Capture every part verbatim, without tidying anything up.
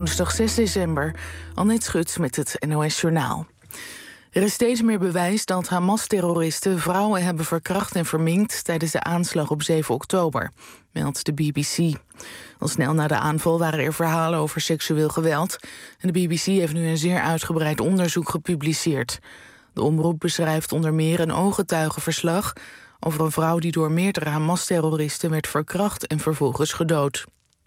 woensdag zes december. Annette Schut met het N O S Journaal. Er is steeds meer bewijs dat Hamas-terroristen vrouwen hebben verkracht en verminkt tijdens de aanslag op zeven oktober, meldt de B B C. Al snel na de aanval waren er verhalen over seksueel geweld en de B B C heeft nu een zeer uitgebreid onderzoek gepubliceerd. De omroep beschrijft onder meer een ooggetuigenverslag over een vrouw die door meerdere Hamas-terroristen werd verkracht en vervolgens gedood.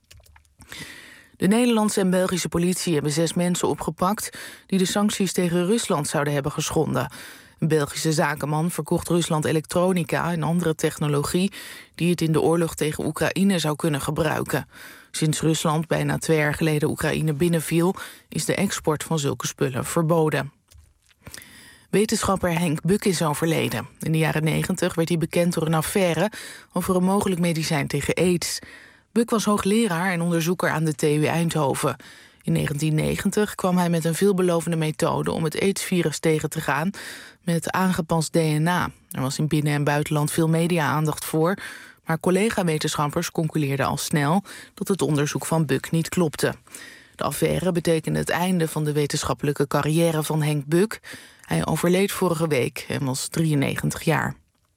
De Nederlandse en Belgische politie hebben zes mensen opgepakt die de sancties tegen Rusland zouden hebben geschonden. Een Belgische zakenman verkocht Rusland elektronica en andere technologie die het in de oorlog tegen Oekraïne zou kunnen gebruiken. Sinds Rusland bijna twee jaar geleden Oekraïne binnenviel, is de export van zulke spullen verboden. Wetenschapper Henk Buck is overleden. In de jaren negentig werd hij bekend door een affaire over een mogelijk medicijn tegen aids. Buck was hoogleraar en onderzoeker aan de T U Eindhoven. In negentien negentig kwam hij met een veelbelovende methode om het aidsvirus tegen te gaan met aangepast D N A. Er was in binnen- en buitenland veel media-aandacht voor, maar collega-wetenschappers concludeerden al snel dat het onderzoek van Buck niet klopte. De affaire betekende het einde van de wetenschappelijke carrière van Henk Buck. Hij overleed vorige week en was drieënnegentig jaar.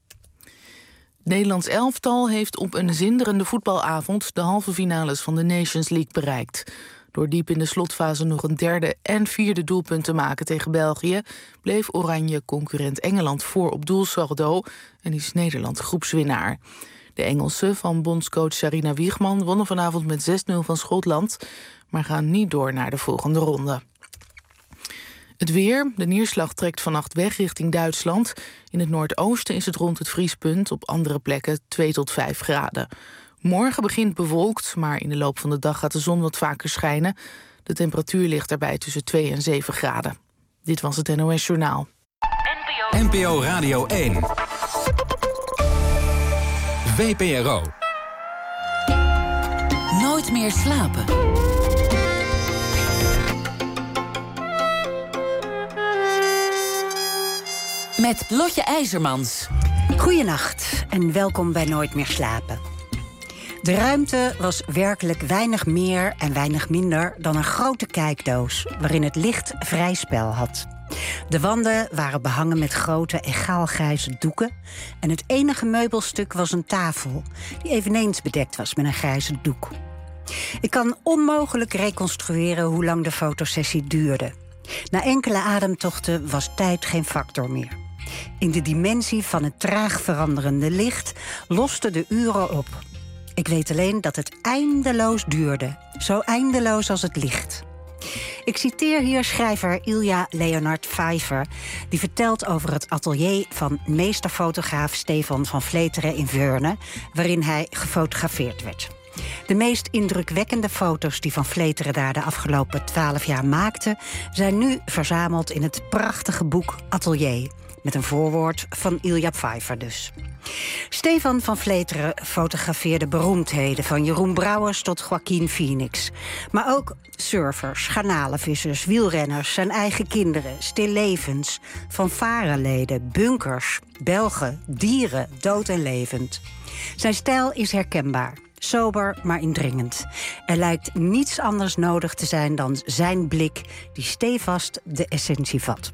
Het Nederlands elftal heeft op een zinderende voetbalavond de halve finales van de Nations League bereikt. Door diep in de slotfase nog een derde en vierde doelpunt te maken tegen België, bleef Oranje concurrent Engeland voor op doelsaldo en is Nederland groepswinnaar. De Engelsen van bondscoach Sarina Wiegman wonnen vanavond met zes nul van Schotland, maar gaan niet door naar de volgende ronde. Het weer. De neerslag trekt vannacht weg richting Duitsland. In het noordoosten is het rond het vriespunt, op andere plekken twee tot vijf graden. Morgen begint bewolkt, maar in de loop van de dag gaat de zon wat vaker schijnen. De temperatuur ligt daarbij tussen twee en zeven graden. Dit was het N O S Journaal. N P O Radio één. V P R O. Nooit meer slapen. Met Lotje IJzermans. Goedenacht en welkom bij Nooit meer slapen. De ruimte was werkelijk weinig meer en weinig minder dan een grote kijkdoos waarin het licht vrij spel had. De wanden waren behangen met grote egaalgrijze doeken en het enige meubelstuk was een tafel die eveneens bedekt was met een grijze doek. Ik kan onmogelijk reconstrueren hoe lang de fotosessie duurde. Na enkele ademtochten was tijd geen factor meer. In de dimensie van het traag veranderende licht losten de uren op. Ik weet alleen dat het eindeloos duurde, zo eindeloos als het licht. Ik citeer hier schrijver Ilja Leonard Pfeiffer, die vertelt over het atelier van meesterfotograaf Stefan van Vleteren in Veurne, waarin hij gefotografeerd werd. De meest indrukwekkende foto's die Van Vleteren daar de afgelopen twaalf jaar maakte, zijn nu verzameld in het prachtige boek Atelier, met een voorwoord van Ilja Pfeiffer dus. Stefan van Vleteren fotografeerde beroemdheden, van Jeroen Brouwers tot Joaquin Phoenix. Maar ook surfers, garnalenvissers, wielrenners, zijn eigen kinderen, stillevens, fanfareleden, bunkers, Belgen, dieren, dood en levend. Zijn stijl is herkenbaar. Sober, maar indringend. Er lijkt niets anders nodig te zijn dan zijn blik die stevast de essentie vat.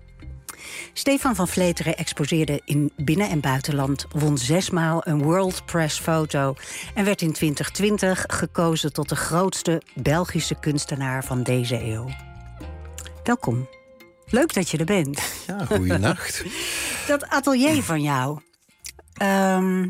Stefan van Vleteren exposeerde in binnen- en buitenland, won zesmaal een World Press Photo en werd in twintig twintig gekozen tot de grootste Belgische kunstenaar van deze eeuw. Welkom. Leuk dat je er bent. Ja, goeienacht. Dat atelier van jou. Um,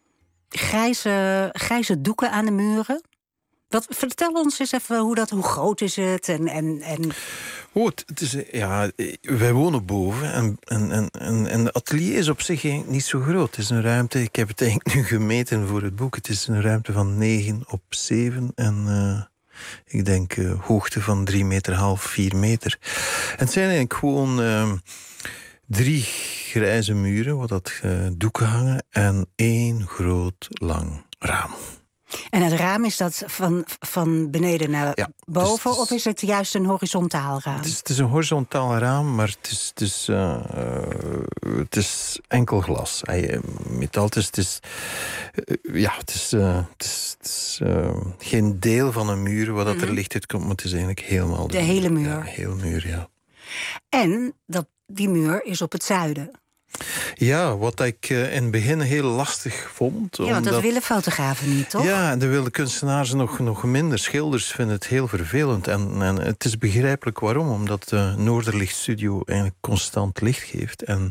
grijze, grijze doeken aan de muren. Wat, vertel ons eens even hoe, dat, hoe groot is het? En, en, en... Oh, het, het is, ja, wij wonen boven en, en, en, en de atelier is op zich niet zo groot. Het is een ruimte, ik heb het eigenlijk nu gemeten voor het boek. Het is een ruimte van negen op zeven en uh, ik denk uh, hoogte van drie meter, half, vier meter. En het zijn eigenlijk gewoon uh, drie grijze muren, waar dat uh, doeken hangen en één groot lang raam. En het raam, is dat van, van beneden naar Ja, boven? dus- Of is het juist een horizontaal raam? Het is, het is een horizontaal raam, maar het is, het is, uh, uh, het is enkel glas. Hij, metaal, het is, het is, uh, ja, het is, uh, het is, het is uh, geen deel van een muur waar dat Mm-hmm. er licht uitkomt, maar het is eigenlijk helemaal De hele muur. Ja, hele muur, ja. En dat, die muur is op het zuiden. Ja, wat ik uh, in het begin heel lastig vond. Ja, want dat omdat- willen fotografen niet, toch? Ja, en de wilde kunstenaars nog, nog minder. Schilders vinden het heel vervelend. En, en het is begrijpelijk waarom. Omdat de Noorderlichtstudio eigenlijk constant licht geeft. En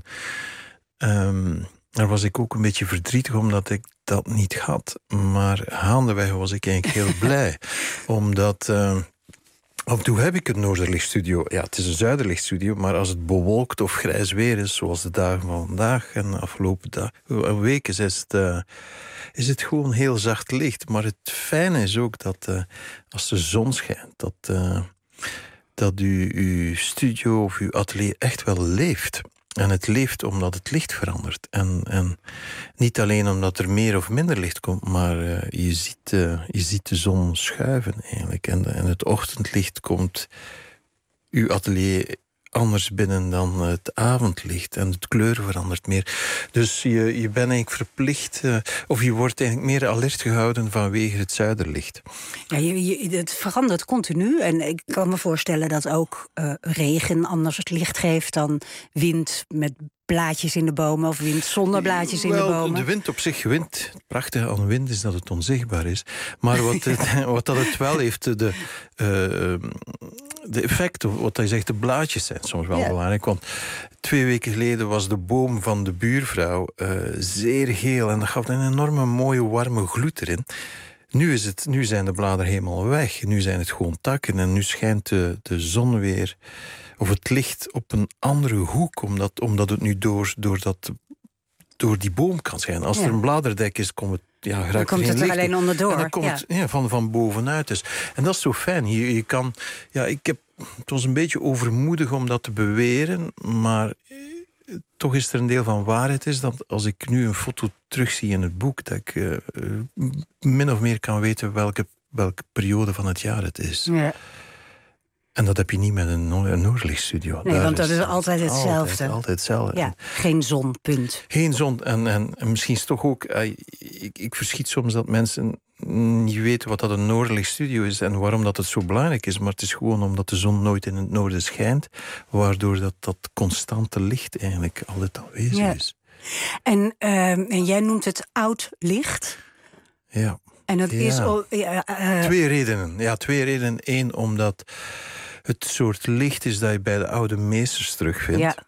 um, daar was ik ook een beetje verdrietig omdat ik dat niet had. Maar gaandeweg was ik eigenlijk heel blij. Omdat... Uh, Af en toe heb ik een Noorderlichtstudio. Ja, het is een Zuiderlichtstudio, maar als het bewolkt of grijs weer is, zoals de dagen van vandaag en de afgelopen dagen, weken, is het, uh, is het gewoon heel zacht licht. Maar het fijne is ook dat uh, als de zon schijnt, dat, uh, dat u, uw studio of uw atelier echt wel leeft. En het leeft omdat het licht verandert. En, en niet alleen omdat er meer of minder licht komt, maar uh, je, ziet, uh, je ziet de zon schuiven eigenlijk. En, en het ochtendlicht komt uw atelier anders binnen dan het avondlicht. En het kleur verandert meer. Dus je, je bent eigenlijk verplicht, uh, of je wordt eigenlijk meer alert gehouden vanwege het zuiderlicht. Ja, je, je, het verandert continu. En ik kan me voorstellen dat ook uh, regen anders het licht geeft dan wind met blaadjes in de bomen of wind zonder blaadjes in Wel, de bomen. De wind op zich, wind. Het prachtige aan wind is dat het onzichtbaar is. Maar wat, het, wat dat het wel heeft, de, uh, de effecten, wat hij zegt, de blaadjes zijn soms wel ja. belangrijk. Want twee weken geleden was de boom van de buurvrouw uh, zeer geel en dat gaf een enorme mooie warme gloed erin. Nu, is het, nu zijn de bladeren helemaal weg. Nu zijn het gewoon takken en nu schijnt de, de zon weer, of het licht op een andere hoek, omdat, omdat het nu door, door, dat, door die boom kan schijnen. Als ja. er een bladerdek is, komt het, ja, dan komt er het er licht alleen onderdoor. En dan komt ja. het ja, van, van bovenuit. Dus. En dat is zo fijn. Je, je kan, ja, ik heb, het was een beetje overmoedig om dat te beweren, maar toch is er een deel van waarheid is dat als ik nu een foto terugzie in het boek, dat ik uh, min of meer kan weten welke, welke periode van het jaar het is. Ja. En dat heb je niet met een, een Noorderlichtstudio. Nee, Daar want dat is is altijd hetzelfde. Altijd, altijd hetzelfde. Ja, geen zon, punt. Geen zon. En, en, en misschien is het toch ook... Uh, ik, ik verschiet soms dat mensen niet weten wat dat een Noorderlichtstudio is en waarom dat het zo belangrijk is. Maar het is gewoon omdat de zon nooit in het noorden schijnt, waardoor dat, dat constante licht eigenlijk altijd aanwezig ja. is. En, uh, en jij noemt het oud licht. Ja. En dat ja. is... Oh, uh, uh, twee redenen. Ja, twee redenen. Eén, omdat het soort licht is dat je bij de oude meesters terugvindt. Ja.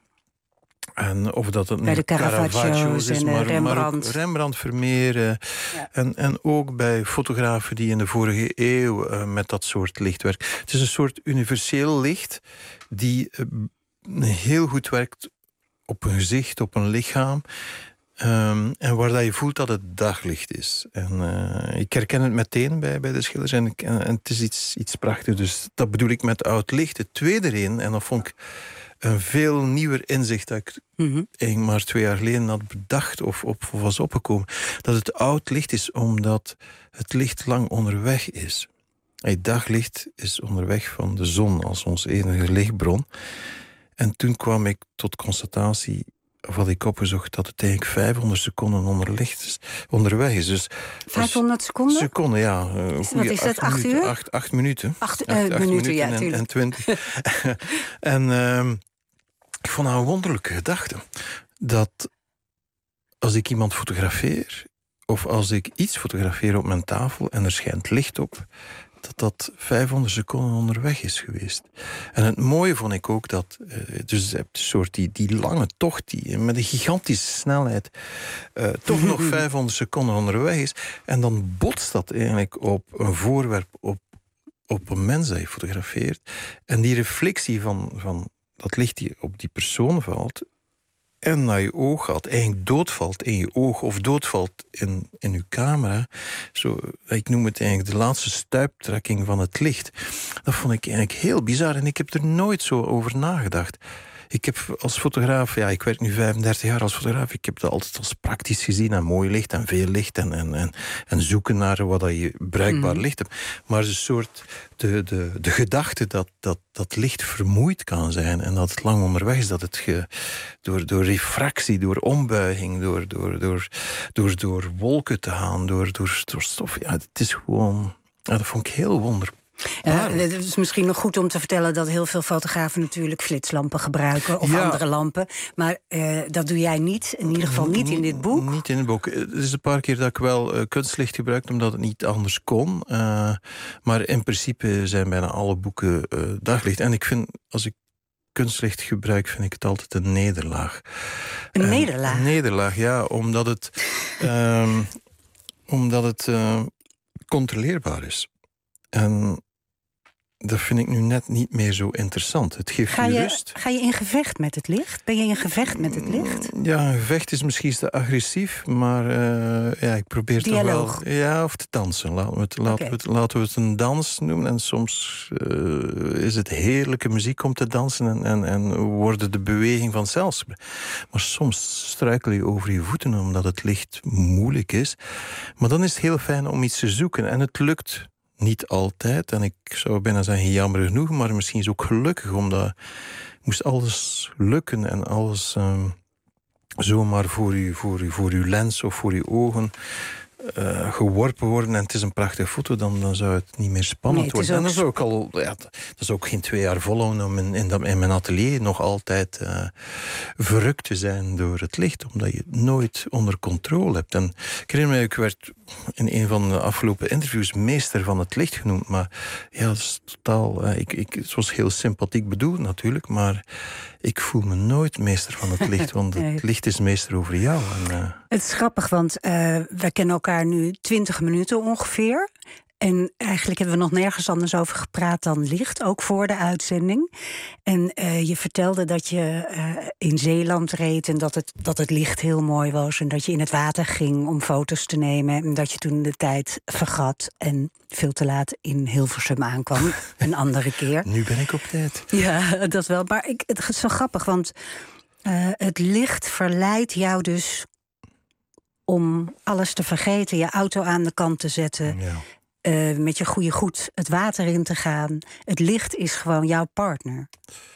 En of dat het bij de Caravaggios is, en maar, Rembrandt. Maar Rembrandt, Vermeer. Uh, ja. en, en ook bij fotografen die in de vorige eeuw uh, met dat soort licht werken. Het is een soort universeel licht die uh, heel goed werkt op een gezicht, op een lichaam. Um, en waar dat je voelt dat het daglicht is. En uh, ik herken het meteen bij, bij de schilders. En, ik, en, en het is iets, iets prachtigs. Dus dat bedoel ik met oud licht. Het tweede reden, en dat vond ik een veel nieuwer inzicht dat ik mm-hmm. eigenlijk maar twee jaar geleden had bedacht of, of was opgekomen. Dat het oud licht is omdat het licht lang onderweg is. Het daglicht is onderweg van de zon als onze enige lichtbron. En toen kwam ik tot constatatie, of had ik opgezocht, dat het eigenlijk vijfhonderd seconden onderlicht is, onderweg is. Dus vijfhonderd seconden? Seconden, ja. Uh, Wat is dat, acht uur? Acht, acht minuten. Acht, acht, uh, acht minuten, minuten, ja, en, en twintig. en uh, ik vond dat een wonderlijke gedachte. Dat als ik iemand fotografeer, of als ik iets fotografeer op mijn tafel en er schijnt licht op, dat dat vijfhonderd seconden onderweg is geweest. En het mooie vond ik ook dat, uh, dus je hebt een soort die, die lange tocht, die met een gigantische snelheid uh, toch nog vijfhonderd seconden onderweg is. En dan botst dat eigenlijk op een voorwerp, op, op een mens dat je fotografeert. En die reflectie van, van dat licht die op die persoon valt en naar je oog gaat, eigenlijk doodvalt in je oog of doodvalt in, in je camera. Zo, ik noem het eigenlijk de laatste stuiptrekking van het licht. Dat vond ik eigenlijk heel bizar en ik heb er nooit zo over nagedacht. ik heb als fotograaf, ja, ik werk nu vijfendertig jaar als fotograaf, ik heb dat altijd als praktisch gezien en mooi licht en veel licht en, en, en, en zoeken naar wat je bruikbaar mm. licht hebt. Maar een soort, de, de, de gedachte dat, dat, dat licht vermoeid kan zijn en dat het lang onderweg is, dat het ge, door, door refractie, door ombuiging, door, door, door, door, door wolken te gaan, door, door, door stof, ja, het is gewoon, ja, dat vond ik heel wonderbaar. Ja, het is misschien nog goed om te vertellen dat heel veel fotografen natuurlijk flitslampen gebruiken of ja. andere lampen. Maar uh, dat doe jij niet, in ieder geval niet in dit boek. Niet in het boek. Het is een paar keer dat ik wel uh, kunstlicht gebruikte, omdat het niet anders kon. Uh, maar in principe zijn bijna alle boeken uh, daglicht. En ik vind, als ik kunstlicht gebruik, vind ik het altijd een nederlaag. Een uh, nederlaag? Een nederlaag, ja. Omdat het, uh, omdat het uh, controleerbaar is. En dat vind ik nu net niet meer zo interessant. Het geeft ga je, je rust. Ga je in gevecht met het licht? Ben je in gevecht met het licht? Ja, een gevecht is misschien te agressief, maar uh, ja, ik probeer Dialoog. toch wel... Ja, of te dansen. Laten we het, laten okay. we het, laten we het een dans noemen. En soms uh, is het heerlijke muziek om te dansen en, en, en worden de beweging vanzelf. Maar soms struikel je over je voeten omdat het licht moeilijk is. Maar dan is het heel fijn om iets te zoeken. En het lukt... Niet altijd, en ik zou bijna zeggen jammer genoeg, maar misschien is het ook gelukkig, omdat moest alles lukken en alles um, zomaar voor u, voor, u, voor uw lens of voor uw ogen uh, geworpen worden en het is een prachtige foto, dan, dan zou het niet meer spannend nee, worden. En dat is ook al, ja, dat is ook geen twee jaar volhouden om in, in, in mijn atelier nog altijd uh, verrukt te zijn door het licht, omdat je het nooit onder controle hebt. En ik herinner me, ik werd in een van de afgelopen interviews meester van het licht genoemd, maar ja, dat is totaal, uh, ik, ik, het was heel sympathiek bedoeld natuurlijk, maar ik voel me nooit meester van het licht, want het nee. licht is meester over jou. En, uh... Het is grappig, want uh, we kennen elkaar nu twintig minuten ongeveer. En eigenlijk hebben we nog nergens anders over gepraat dan licht, ook voor de uitzending. En uh, je vertelde dat je uh, in Zeeland reed en dat het, dat het licht heel mooi was. En dat je in het water ging om foto's te nemen. En dat je toen de tijd vergat en veel te laat in Hilversum aankwam. Een andere keer. Nu ben ik op tijd. Ja, dat wel. Maar ik, het is zo grappig, want uh, het licht verleidt jou dus om alles te vergeten. Je auto aan de kant te zetten. Ja. Uh, met je goede goed het water in te gaan. Het licht is gewoon jouw partner.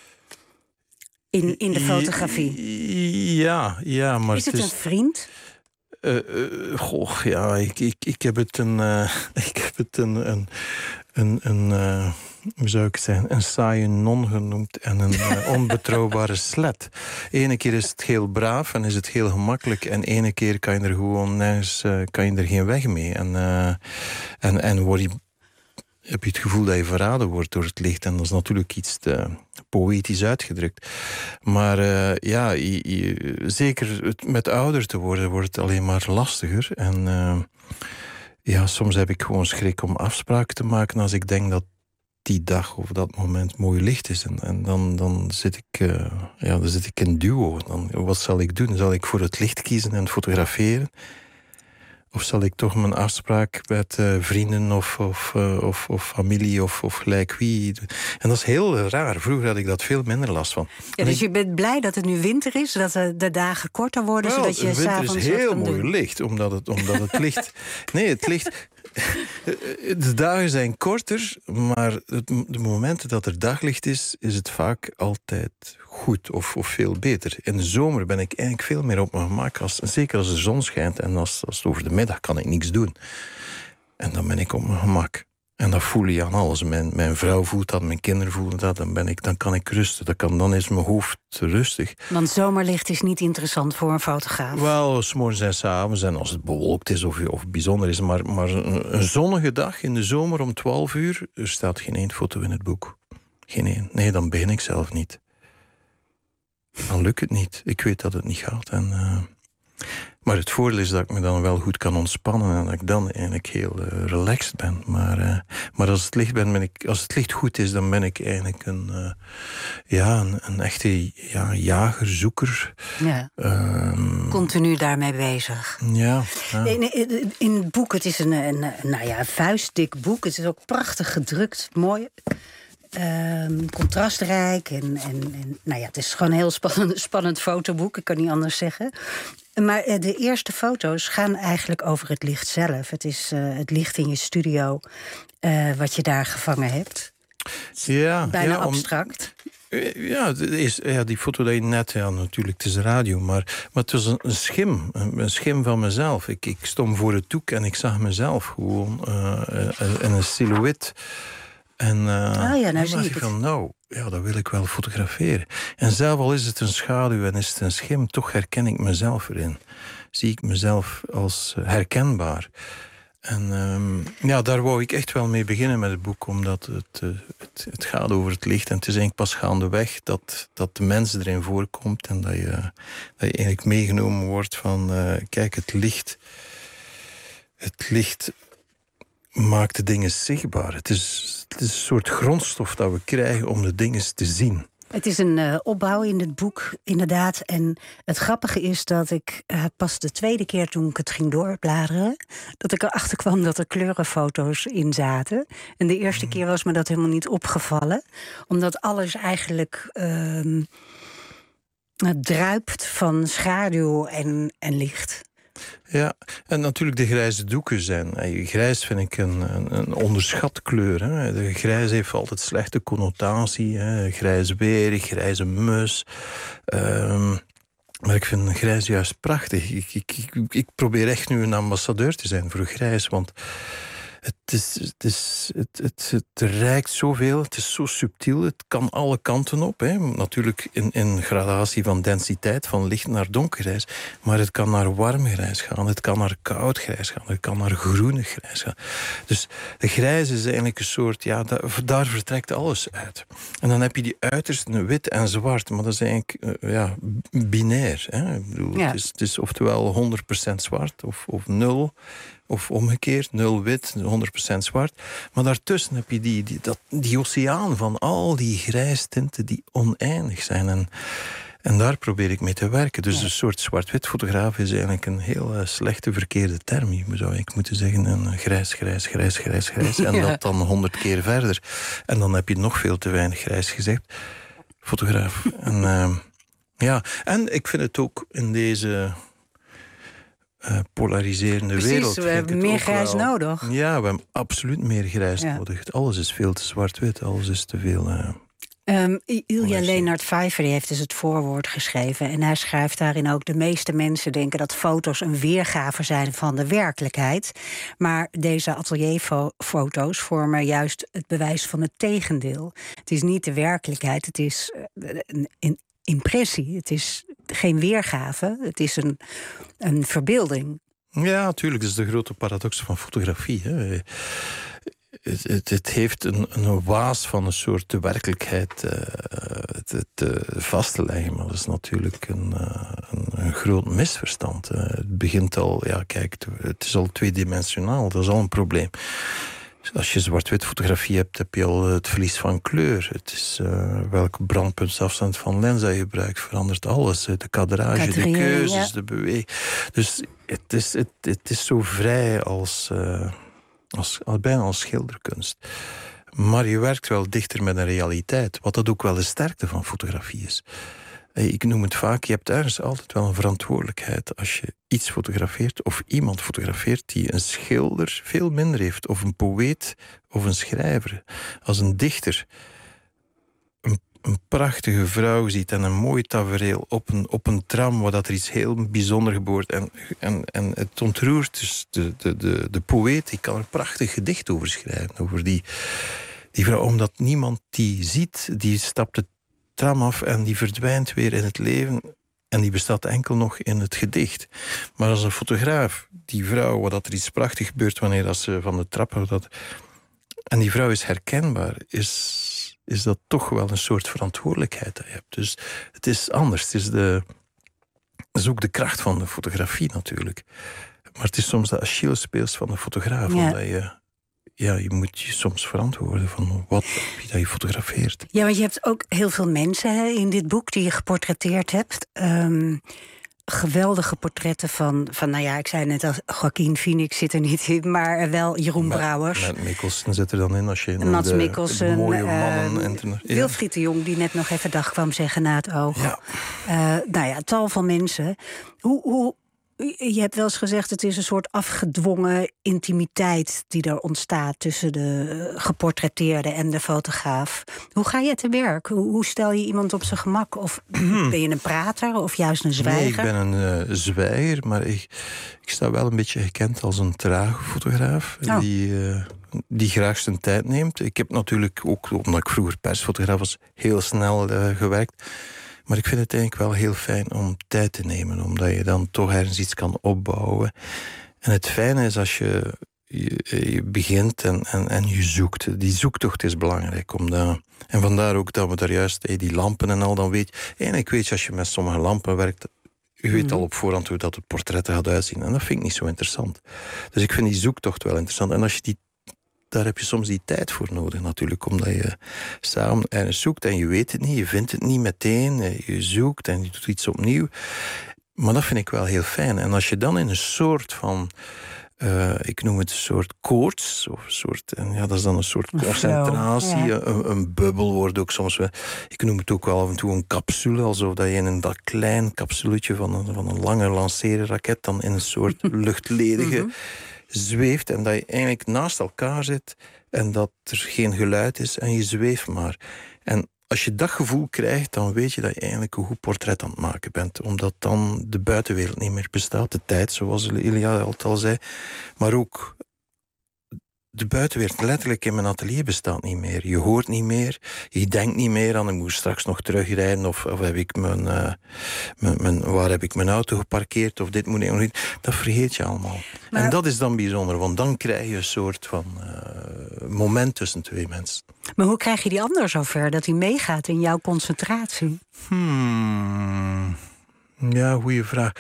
In, in de fotografie. Ja, ja, maar is het, het is... een vriend? Uh, uh, goh, ja, ik, ik, ik heb het een... Uh, ik heb het een... een, een, een uh, hoe zou ik zeggen, een saaie non genoemd en een uh, onbetrouwbare slet. Ene keer is het heel braaf en is het heel gemakkelijk en ene keer kan je er gewoon nergens, uh, kan je er geen weg mee. En, uh, en, en word je, heb je het gevoel dat je verraden wordt door het licht. En dat is natuurlijk iets te poëtisch uitgedrukt. Maar uh, ja, je, je, zeker het, met ouder te worden wordt het alleen maar lastiger. En uh, ja, soms heb ik gewoon schrik om afspraken te maken als ik denk dat die dag of dat moment mooi licht is. En, en dan, dan, zit ik, uh, ja, dan zit ik in duo. Dan, wat zal ik doen? Zal ik voor het licht kiezen en fotograferen? Of zal ik toch mijn afspraak met uh, vrienden of, of, uh, of, of familie of, of gelijk wie? En dat is heel raar. Vroeger had ik dat veel minder last van. Ja, dus je bent blij dat het nu winter is? Dat de, de dagen korter worden? Wel, zodat je winter is heel mooi doen. licht. Omdat het, omdat het licht... Nee, het licht... De dagen zijn korter, maar het, de momenten dat er daglicht is, is het vaak altijd goed of, of veel beter. In de zomer ben ik eigenlijk veel meer op mijn gemak. Als, zeker als de zon schijnt en als, als het over de middag kan ik niks doen. En dan ben ik op mijn gemak. En dat voel je aan alles. Mijn, mijn vrouw voelt dat, mijn kinderen voelen dat. Dan, ben ik, dan kan ik rusten. Dat kan, dan is mijn hoofd rustig. Want zomerlicht is niet interessant voor een fotograaf? Wel, 's morgens en 's avonds en als het bewolkt is of, of bijzonder is. Maar, maar een, een zonnige dag in de zomer om twaalf uur... er staat geen één foto in het boek. Geen één. Nee, dan begin ik zelf niet. Dan lukt het niet. Ik weet dat het niet gaat. En... Uh, Maar het voordeel is dat ik me dan wel goed kan ontspannen en dat ik dan eigenlijk heel uh, relaxed ben. Maar, uh, maar als het licht ben, ben ik, als het licht goed is, dan ben ik eigenlijk een, uh, ja, een, een echte ja, jager, zoeker. Ja. Um, Continu daarmee bezig. Ja. ja. In, in, in het boek, het is een, een, een nou ja, vuistdik boek. Het is ook prachtig gedrukt, mooi. Um, contrastrijk. En, en, en nou ja, het is gewoon een heel spannend, spannend fotoboek. Ik kan niet anders zeggen. Maar uh, de eerste foto's gaan eigenlijk over het licht zelf. Het is uh, het licht in je studio uh, wat je daar gevangen hebt. Ja, bijna ja, om, abstract. Ja, is, ja, die foto die je net, ja, natuurlijk, het is radio, maar, maar het was een, een schim, een, een schim van mezelf. Ik, ik stond voor het doek en ik zag mezelf gewoon uh, in een silhouet. En uh, oh ja, nou zie ik van, nou, ja, dat wil ik wel fotograferen. En zelf al is het een schaduw en is het een schim, toch herken ik mezelf erin. Zie ik mezelf als herkenbaar. En um, ja, daar wou ik echt wel mee beginnen met het boek, omdat het, uh, het, het gaat over het licht. En het is eigenlijk pas gaandeweg dat, dat de mens erin voorkomt en dat je, dat je eigenlijk meegenomen wordt van, uh, kijk, het licht, het licht maakt de dingen zichtbaar. Het is, het is een soort grondstof dat we krijgen om de dingen te zien. Het is een uh, opbouw in het boek, inderdaad. En het grappige is dat ik uh, pas de tweede keer toen ik het ging doorbladeren, dat ik erachter kwam dat er kleurenfoto's in zaten. En de eerste keer was me dat helemaal niet opgevallen. Omdat alles eigenlijk uh, druipt van schaduw en, en licht. Ja, en natuurlijk de grijze doeken zijn. Grijs vind ik een, een, een onderschat kleur. Hè. De grijs heeft altijd slechte connotatie. Hè. Grijs weer, grijze mus. Um, maar ik vind grijs juist prachtig. Ik, ik, ik, ik probeer echt nu een ambassadeur te zijn voor grijs, want het, is, het, is, het, het, het reikt zoveel, het is zo subtiel, het kan alle kanten op. Hè. Natuurlijk in, in gradatie van densiteit, van licht naar donkergrijs. Maar het kan naar warm grijs gaan, het kan naar koud grijs gaan, het kan naar groenig grijs gaan. Dus de grijs is eigenlijk een soort, ja, daar, daar vertrekt alles uit. En dan heb je die uitersten wit en zwart, maar dat is eigenlijk uh, ja, binair. Hè. Ik bedoel, ja. het, is, het is oftewel honderd procent zwart of, of nul. Of omgekeerd, nul wit, honderd procent zwart. Maar daartussen heb je die, die, dat, die oceaan van al die grijstinten die oneindig zijn. En, en daar probeer ik mee te werken. Dus ja. Een soort zwart-wit fotograaf is eigenlijk een heel uh, slechte verkeerde term. Je zou ik moeten zeggen een grijs, grijs, grijs, grijs, grijs. En ja. Dat dan honderd keer verder. En dan heb je nog veel te weinig grijs gezegd. Fotograaf. En, uh, ja. en ik vind het ook in deze Uh, polariserende Precies, wereld. we hebben meer grijs wel nodig. Ja, we hebben absoluut meer grijs ja. nodig. Alles is veel te zwart-wit, alles is te veel. Uh, um, Ilja Leonard Vijver heeft dus het voorwoord geschreven. En hij schrijft daarin ook: de meeste mensen denken dat foto's een weergave zijn van de werkelijkheid. Maar deze atelierfoto's vormen juist het bewijs van het tegendeel. Het is niet de werkelijkheid, het is een, een impressie. Het is geen weergave, het is een, een verbeelding. Ja, natuurlijk. Dat is de grote paradox van fotografie. Hè. Het, het, het heeft een, een waas van een soort de werkelijkheid uh, te, te vast te leggen. Maar dat is natuurlijk een, uh, een, een groot misverstand. Uh, het begint al, ja kijk, het is al tweedimensionaal. Dat is al een probleem. Als je zwart-wit fotografie hebt, heb je al het verlies van kleur. Het is uh, welke brandpuntsafstand van lens dat je gebruikt, verandert alles. De kadrage, de keuzes, ja. de beweging. Dus het is, het, het is zo vrij als, uh, als, als bijna als schilderkunst. Maar je werkt wel dichter met een realiteit, wat dat ook wel de sterkte van fotografie is. Ik noem het vaak, je hebt ergens altijd wel een verantwoordelijkheid als je iets fotografeert of iemand fotografeert die een schilder veel minder heeft, of een poëet of een schrijver. Als een dichter een, een prachtige vrouw ziet en een mooi tafereel op een, op een tram waar dat er iets heel bijzonders gebeurt en, en, en het ontroert dus de, de, de, de poëet, die kan een prachtig gedicht over schrijven, over die, die vrouw, omdat niemand die ziet, die stapt het tram af en die verdwijnt weer in het leven en die bestaat enkel nog in het gedicht. Maar als een fotograaf, die vrouw, wat dat er iets prachtig gebeurt wanneer dat ze van de trap houdt, dat, en die vrouw is herkenbaar, is, is dat toch wel een soort verantwoordelijkheid dat je hebt. Dus het is anders. Het is, de, het is ook de kracht van de fotografie natuurlijk. Maar het is soms de Achillespeels van de fotograaf, ja. Omdat je Ja, je moet je soms verantwoorden van wat wie dat je fotografeert. Ja, want je hebt ook heel veel mensen hè, in dit boek die je geportretteerd hebt. Um, geweldige portretten van, van, nou ja, ik zei net al, Joaquin Phoenix zit er niet in, maar wel Jeroen Met, Brouwers. Met Mikkelsen zit er dan in als je in Mats de, Mikkelsen, de mooie uh, mannen... En, ja. Wilfried de Jong, die net nog even dag kwam zeggen na het oog. Ja. Uh, nou ja, tal van mensen. Hoe, hoe, je hebt wel eens gezegd, het is een soort afgedwongen intimiteit die er ontstaat tussen de geportretteerde en de fotograaf. Hoe ga je te werk? Hoe, hoe stel je iemand op zijn gemak? Of ben je een prater of juist een zwijger? Nee, ik ben een uh, zwijger, maar ik, ik sta wel een beetje gekend als een trage fotograaf. Oh. Die, uh, die graag zijn tijd neemt. Ik heb natuurlijk ook, omdat ik vroeger persfotograaf was, heel snel uh, gewerkt. Maar ik vind het eigenlijk wel heel fijn om tijd te nemen, omdat je dan toch ergens iets kan opbouwen. En het fijne is als je, je, je begint en, en, en je zoekt. Die zoektocht is belangrijk. Omdat, en vandaar ook dat we daar juist, hey, die lampen en al, dan weet je... Eigenlijk weet je, als je met sommige lampen werkt, je weet mm. al op voorhand hoe dat het portret er gaat uitzien. En dat vind ik niet zo interessant. Dus ik vind die zoektocht wel interessant. En als je die daar heb je soms die tijd voor nodig natuurlijk, omdat je samen ergens zoekt en je weet het niet, je vindt het niet meteen, je zoekt en je doet iets opnieuw. Maar dat vind ik wel heel fijn. En als je dan in een soort van, uh, ik noem het een soort koorts, of een soort, en ja, dat is dan een soort concentratie, ja. een, een bubbel wordt ook soms wel, ik noem het ook wel af en toe een capsule, alsof dat je in een dat klein capsuletje van een, van een lange lanceerraket dan in een soort luchtledige mm-hmm. zweeft en dat je eigenlijk naast elkaar zit en dat er geen geluid is en je zweeft maar. En als je dat gevoel krijgt, dan weet je dat je eigenlijk een goed portret aan het maken bent. Omdat dan de buitenwereld niet meer bestaat, de tijd, zoals Ilia al zei. Maar ook de buitenwereld letterlijk in mijn atelier bestaat niet meer. Je hoort niet meer, je denkt niet meer aan ik moet straks nog terugrijden of, of heb ik mijn, uh, mijn, mijn, waar heb ik mijn auto geparkeerd of dit moet ik nog niet. Dat vergeet je allemaal. Maar... En dat is dan bijzonder, want dan krijg je een soort van uh, moment tussen twee mensen. Maar hoe krijg je die ander zover dat hij meegaat in jouw concentratie? Hmm. Ja, goeie vraag.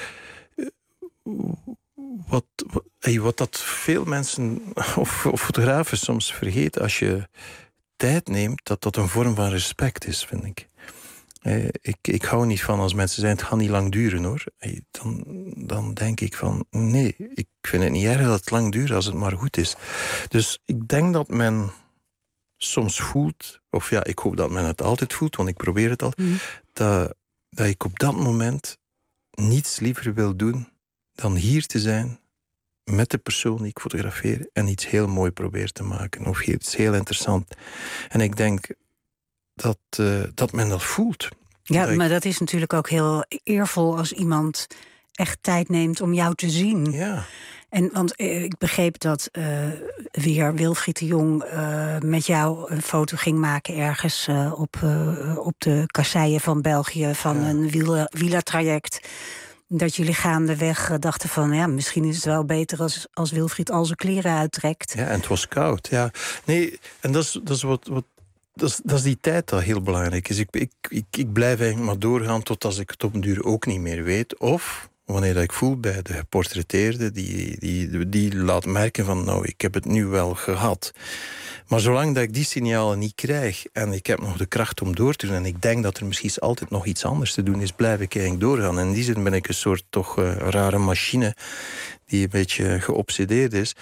Wat, wat, hey, wat dat veel mensen of, of fotografen soms vergeten, als je tijd neemt, dat dat een vorm van respect is, vind ik. Hey, ik, ik hou niet van als mensen zeggen, het gaat niet lang duren hoor. Hey, dan, dan denk ik van, nee, ik vind het niet erg dat het lang duurt als het maar goed is. Dus ik denk dat men soms voelt, of ja, ik hoop dat men het altijd voelt, want ik probeer het al, mm. dat, dat ik op dat moment niets liever wil doen dan hier te zijn met de persoon die ik fotografeer en iets heel mooi probeer te maken. Of iets heel interessant. En ik denk dat, uh, dat men dat voelt. Ja, dat maar ik... dat is natuurlijk ook heel eervol als iemand echt tijd neemt om jou te zien. Ja. En want uh, ik begreep dat uh, weer Wilfried de Jong uh, met jou een foto ging maken ergens uh, op, uh, op de kasseien van België van ja. een wielertraject. Dat jullie gaandeweg dachten van, ja, misschien is het wel beter als, als Wilfried al zijn kleren uittrekt. Ja, en het was koud, ja. Nee, en dat is, dat is wat... wat Dat is, dat is die tijd dat heel belangrijk is. Ik, ik, ik, ik blijf eigenlijk maar doorgaan tot als ik het op een duur ook niet meer weet. Of wanneer dat ik voel bij de geportretteerde, die, die, die laat merken van, nou, ik heb het nu wel gehad. Maar zolang dat ik die signalen niet krijg en ik heb nog de kracht om door te doen en ik denk dat er misschien altijd nog iets anders te doen is, blijf ik eigenlijk doorgaan. En in die zin ben ik een soort toch uh, rare machine die een beetje geobsedeerd is.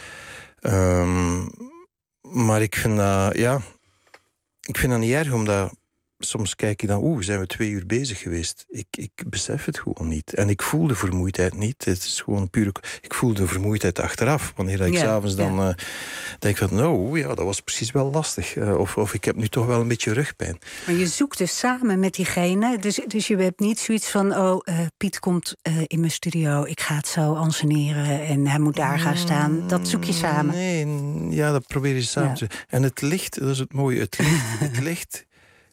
Um, maar ik vind dat, ja... Ik vind dat niet erg, omdat soms kijk je dan, oeh, zijn we twee uur bezig geweest. Ik, ik besef het gewoon niet. En ik voel de vermoeidheid niet. Het is gewoon puur... Ik voel de vermoeidheid achteraf. Wanneer ik ja, s'avonds dan ja. uh, denk van, nou, ja, dat was precies wel lastig. Uh, of, of ik heb nu toch wel een beetje rugpijn. Maar je zoekt dus samen met diegene. Dus, dus je hebt niet zoiets van, oh, uh, Piet komt uh, in mijn studio. Ik ga het zo anseneren en hij moet daar gaan staan. Dat zoek je samen. Nee, ja, dat probeer je samen te... Ja. En het licht, dat is het mooie. Het licht... het licht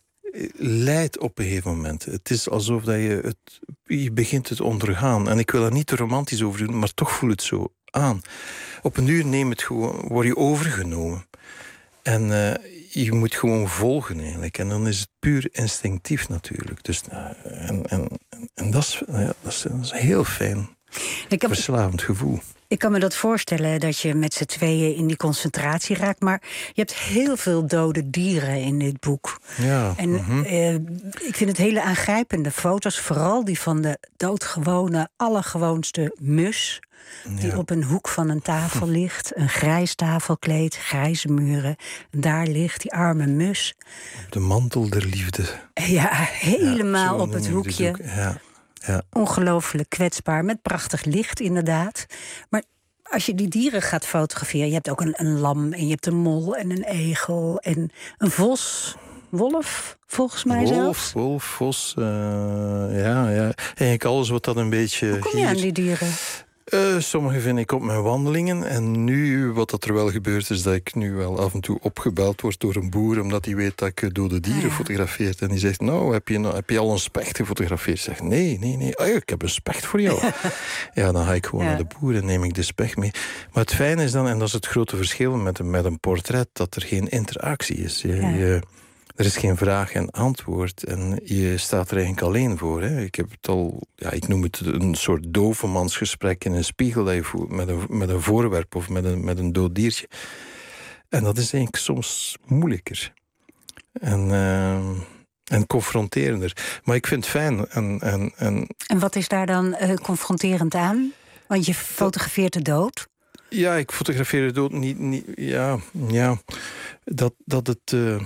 leidt op een gegeven moment. Het is alsof dat je, het, je begint het ondergaan. En ik wil er niet te romantisch over doen, maar toch voel het zo aan. Op een uur neem het gewoon, word je overgenomen. En uh, je moet gewoon volgen eigenlijk. En dan is het puur instinctief natuurlijk. Dus, uh, en en, en dat, is, uh, dat, is, dat is een heel fijn, ik heb... verslavend gevoel. Ik kan me dat voorstellen dat je met z'n tweeën in die concentratie raakt. Maar je hebt heel veel dode dieren in dit boek. Ja. En mm-hmm. eh, ik vind het hele aangrijpende foto's. Vooral die van de doodgewone, allergewoonste mus. Die ja. op een hoek van een tafel ligt. Een grijs tafelkleed, grijze muren. En daar ligt die arme mus. Op de mantel der liefde. Ja, helemaal ja, op het hoekje. Ja. Ja. Ongelooflijk kwetsbaar, met prachtig licht inderdaad. Maar als je die dieren gaat fotograferen... je hebt ook een, een lam en je hebt een mol en een egel... en een vos, wolf, volgens mij wolf, zelfs. Wolf, vos, uh, ja, ja. Eigenlijk alles wat dat een beetje... Hoe kom je hier... aan die dieren? Uh, sommige vind ik op mijn wandelingen. En nu, wat dat er wel gebeurt, is dat ik nu wel af en toe opgebeld word door een boer, omdat hij weet dat ik dode dieren ah, ja. fotografeer. En die zegt, nou, heb je, heb je al een specht gefotografeerd? Ik zeg, nee, nee, nee. Oh, ik heb een specht voor jou. Ja, dan ga ik gewoon ja. naar de boer en neem ik de specht mee. Maar het fijne is dan, en dat is het grote verschil met een, met een portret, dat er geen interactie is. Je, ja. je, er is geen vraag en antwoord en je staat er eigenlijk alleen voor. Hè. Ik heb het al, ja, ik noem het een soort dovemansgesprek in een spiegel dat je voert, met, een, met een voorwerp of met een, met een dood diertje. En dat is eigenlijk soms moeilijker. En, uh, en confronterender. Maar ik vind het fijn. En, en, en, en wat is daar dan uh, confronterend aan? Want je fotografeert de dood. Ja, ik fotografeer de dood niet... niet ja, ja, dat, dat het... Uh,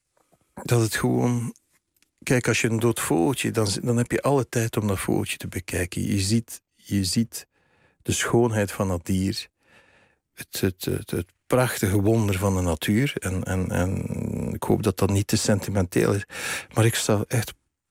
Dat het gewoon... Kijk, als je een dood vogeltje... Dan, dan heb je alle tijd om dat vogeltje te bekijken. Je ziet, je ziet de schoonheid van dat dier. Het, het, het, het prachtige wonder van de natuur. En, en, en ik hoop dat dat niet te sentimenteel is. Maar ik sta echt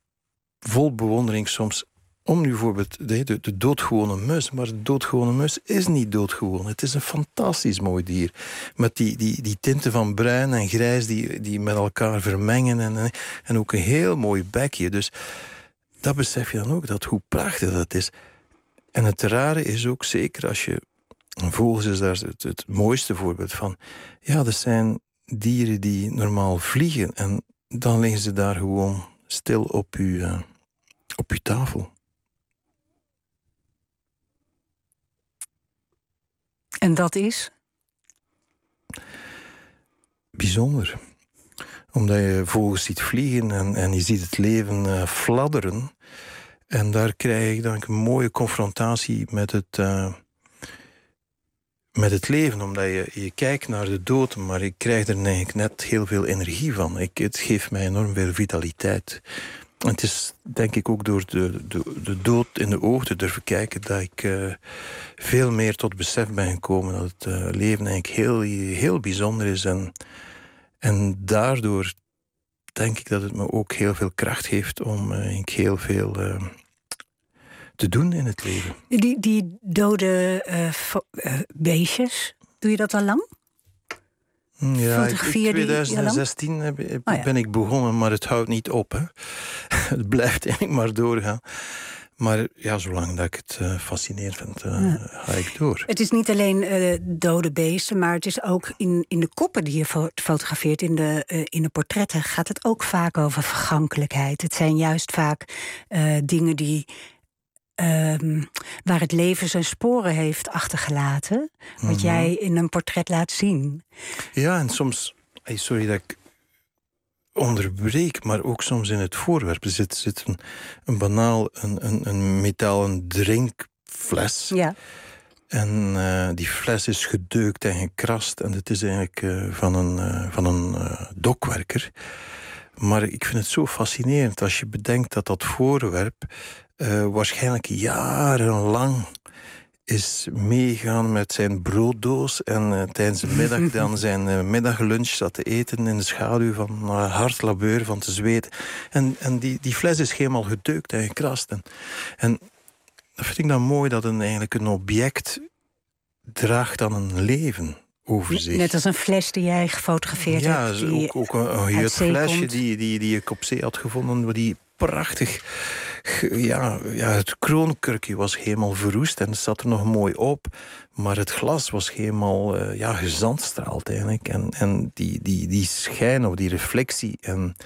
vol bewondering soms... om nu bijvoorbeeld de, de, de doodgewone mus. Maar de doodgewone mus is niet doodgewoon. Het is een fantastisch mooi dier. Met die, die, die tinten van bruin en grijs die, die met elkaar vermengen. En, en ook een heel mooi bekje. Dus dat besef je dan ook, dat hoe prachtig dat is. En het rare is ook, zeker als je... Vogels is daar het, het mooiste voorbeeld van. Ja, dat zijn dieren die normaal vliegen. En dan liggen ze daar gewoon stil op je, uh, op je tafel. En dat is? Bijzonder. Omdat je vogels ziet vliegen en, en je ziet het leven uh, fladderen. En daar krijg ik dan een mooie confrontatie met het, uh, met het leven. Omdat je, je kijkt naar de dood, maar ik krijg er eigenlijk net heel veel energie van. Ik, het geeft mij enorm veel vitaliteit. En het is denk ik ook door de, de, de dood in de ogen te durven kijken... dat ik uh, veel meer tot besef ben gekomen... dat het uh, leven eigenlijk heel, heel bijzonder is. En, en daardoor denk ik dat het me ook heel veel kracht geeft... om uh, heel veel uh, te doen in het leven. Die, die dode uh, fo- uh, beestjes, doe je dat al lang? Ja, in twintig zestien heb, heb, oh ja. ben ik begonnen, maar het houdt niet op. Hè. Het blijft eigenlijk maar doorgaan. Maar ja, zolang dat ik het uh, fascinerend vind, uh, ja. ga ik door. Het is niet alleen uh, dode beesten, maar het is ook in, in de koppen die je fo- fotografeert, in de, uh, in de portretten, gaat het ook vaak over vergankelijkheid. Het zijn juist vaak uh, dingen die... Um, waar het leven zijn sporen heeft achtergelaten. Wat mm-hmm. jij in een portret laat zien. Ja, en soms... Hey, sorry dat ik onderbreek, maar ook soms in het voorwerp zit, zit een, een banaal, een, een, een metalen drinkfles. Ja. En uh, die fles is gedeukt en gekrast. En het is eigenlijk uh, van een, uh, van een uh, dokwerker. Maar ik vind het zo fascinerend als je bedenkt dat dat voorwerp... Uh, waarschijnlijk jarenlang is meegaan met zijn brooddoos... en uh, tijdens de middag dan zijn uh, middaglunch zat te eten... in de schaduw van uh, hard labeur, van te zweten. En, en die, die fles is helemaal gedeukt en gekrast. En, en dat vind ik dan mooi, dat een, eigenlijk een object draagt dan een leven... over zich. Net als een fles die jij gefotografeerd ja, hebt. Ja, ook, ook een, een het flesje die, die, die ik op zee had gevonden... die prachtig... Ja, ja, het kroonkurkje was helemaal verroest en het zat er nog mooi op. Maar het glas was helemaal uh, ja, gezandstraald eigenlijk. En, en die, die, die schijn of die reflectie en,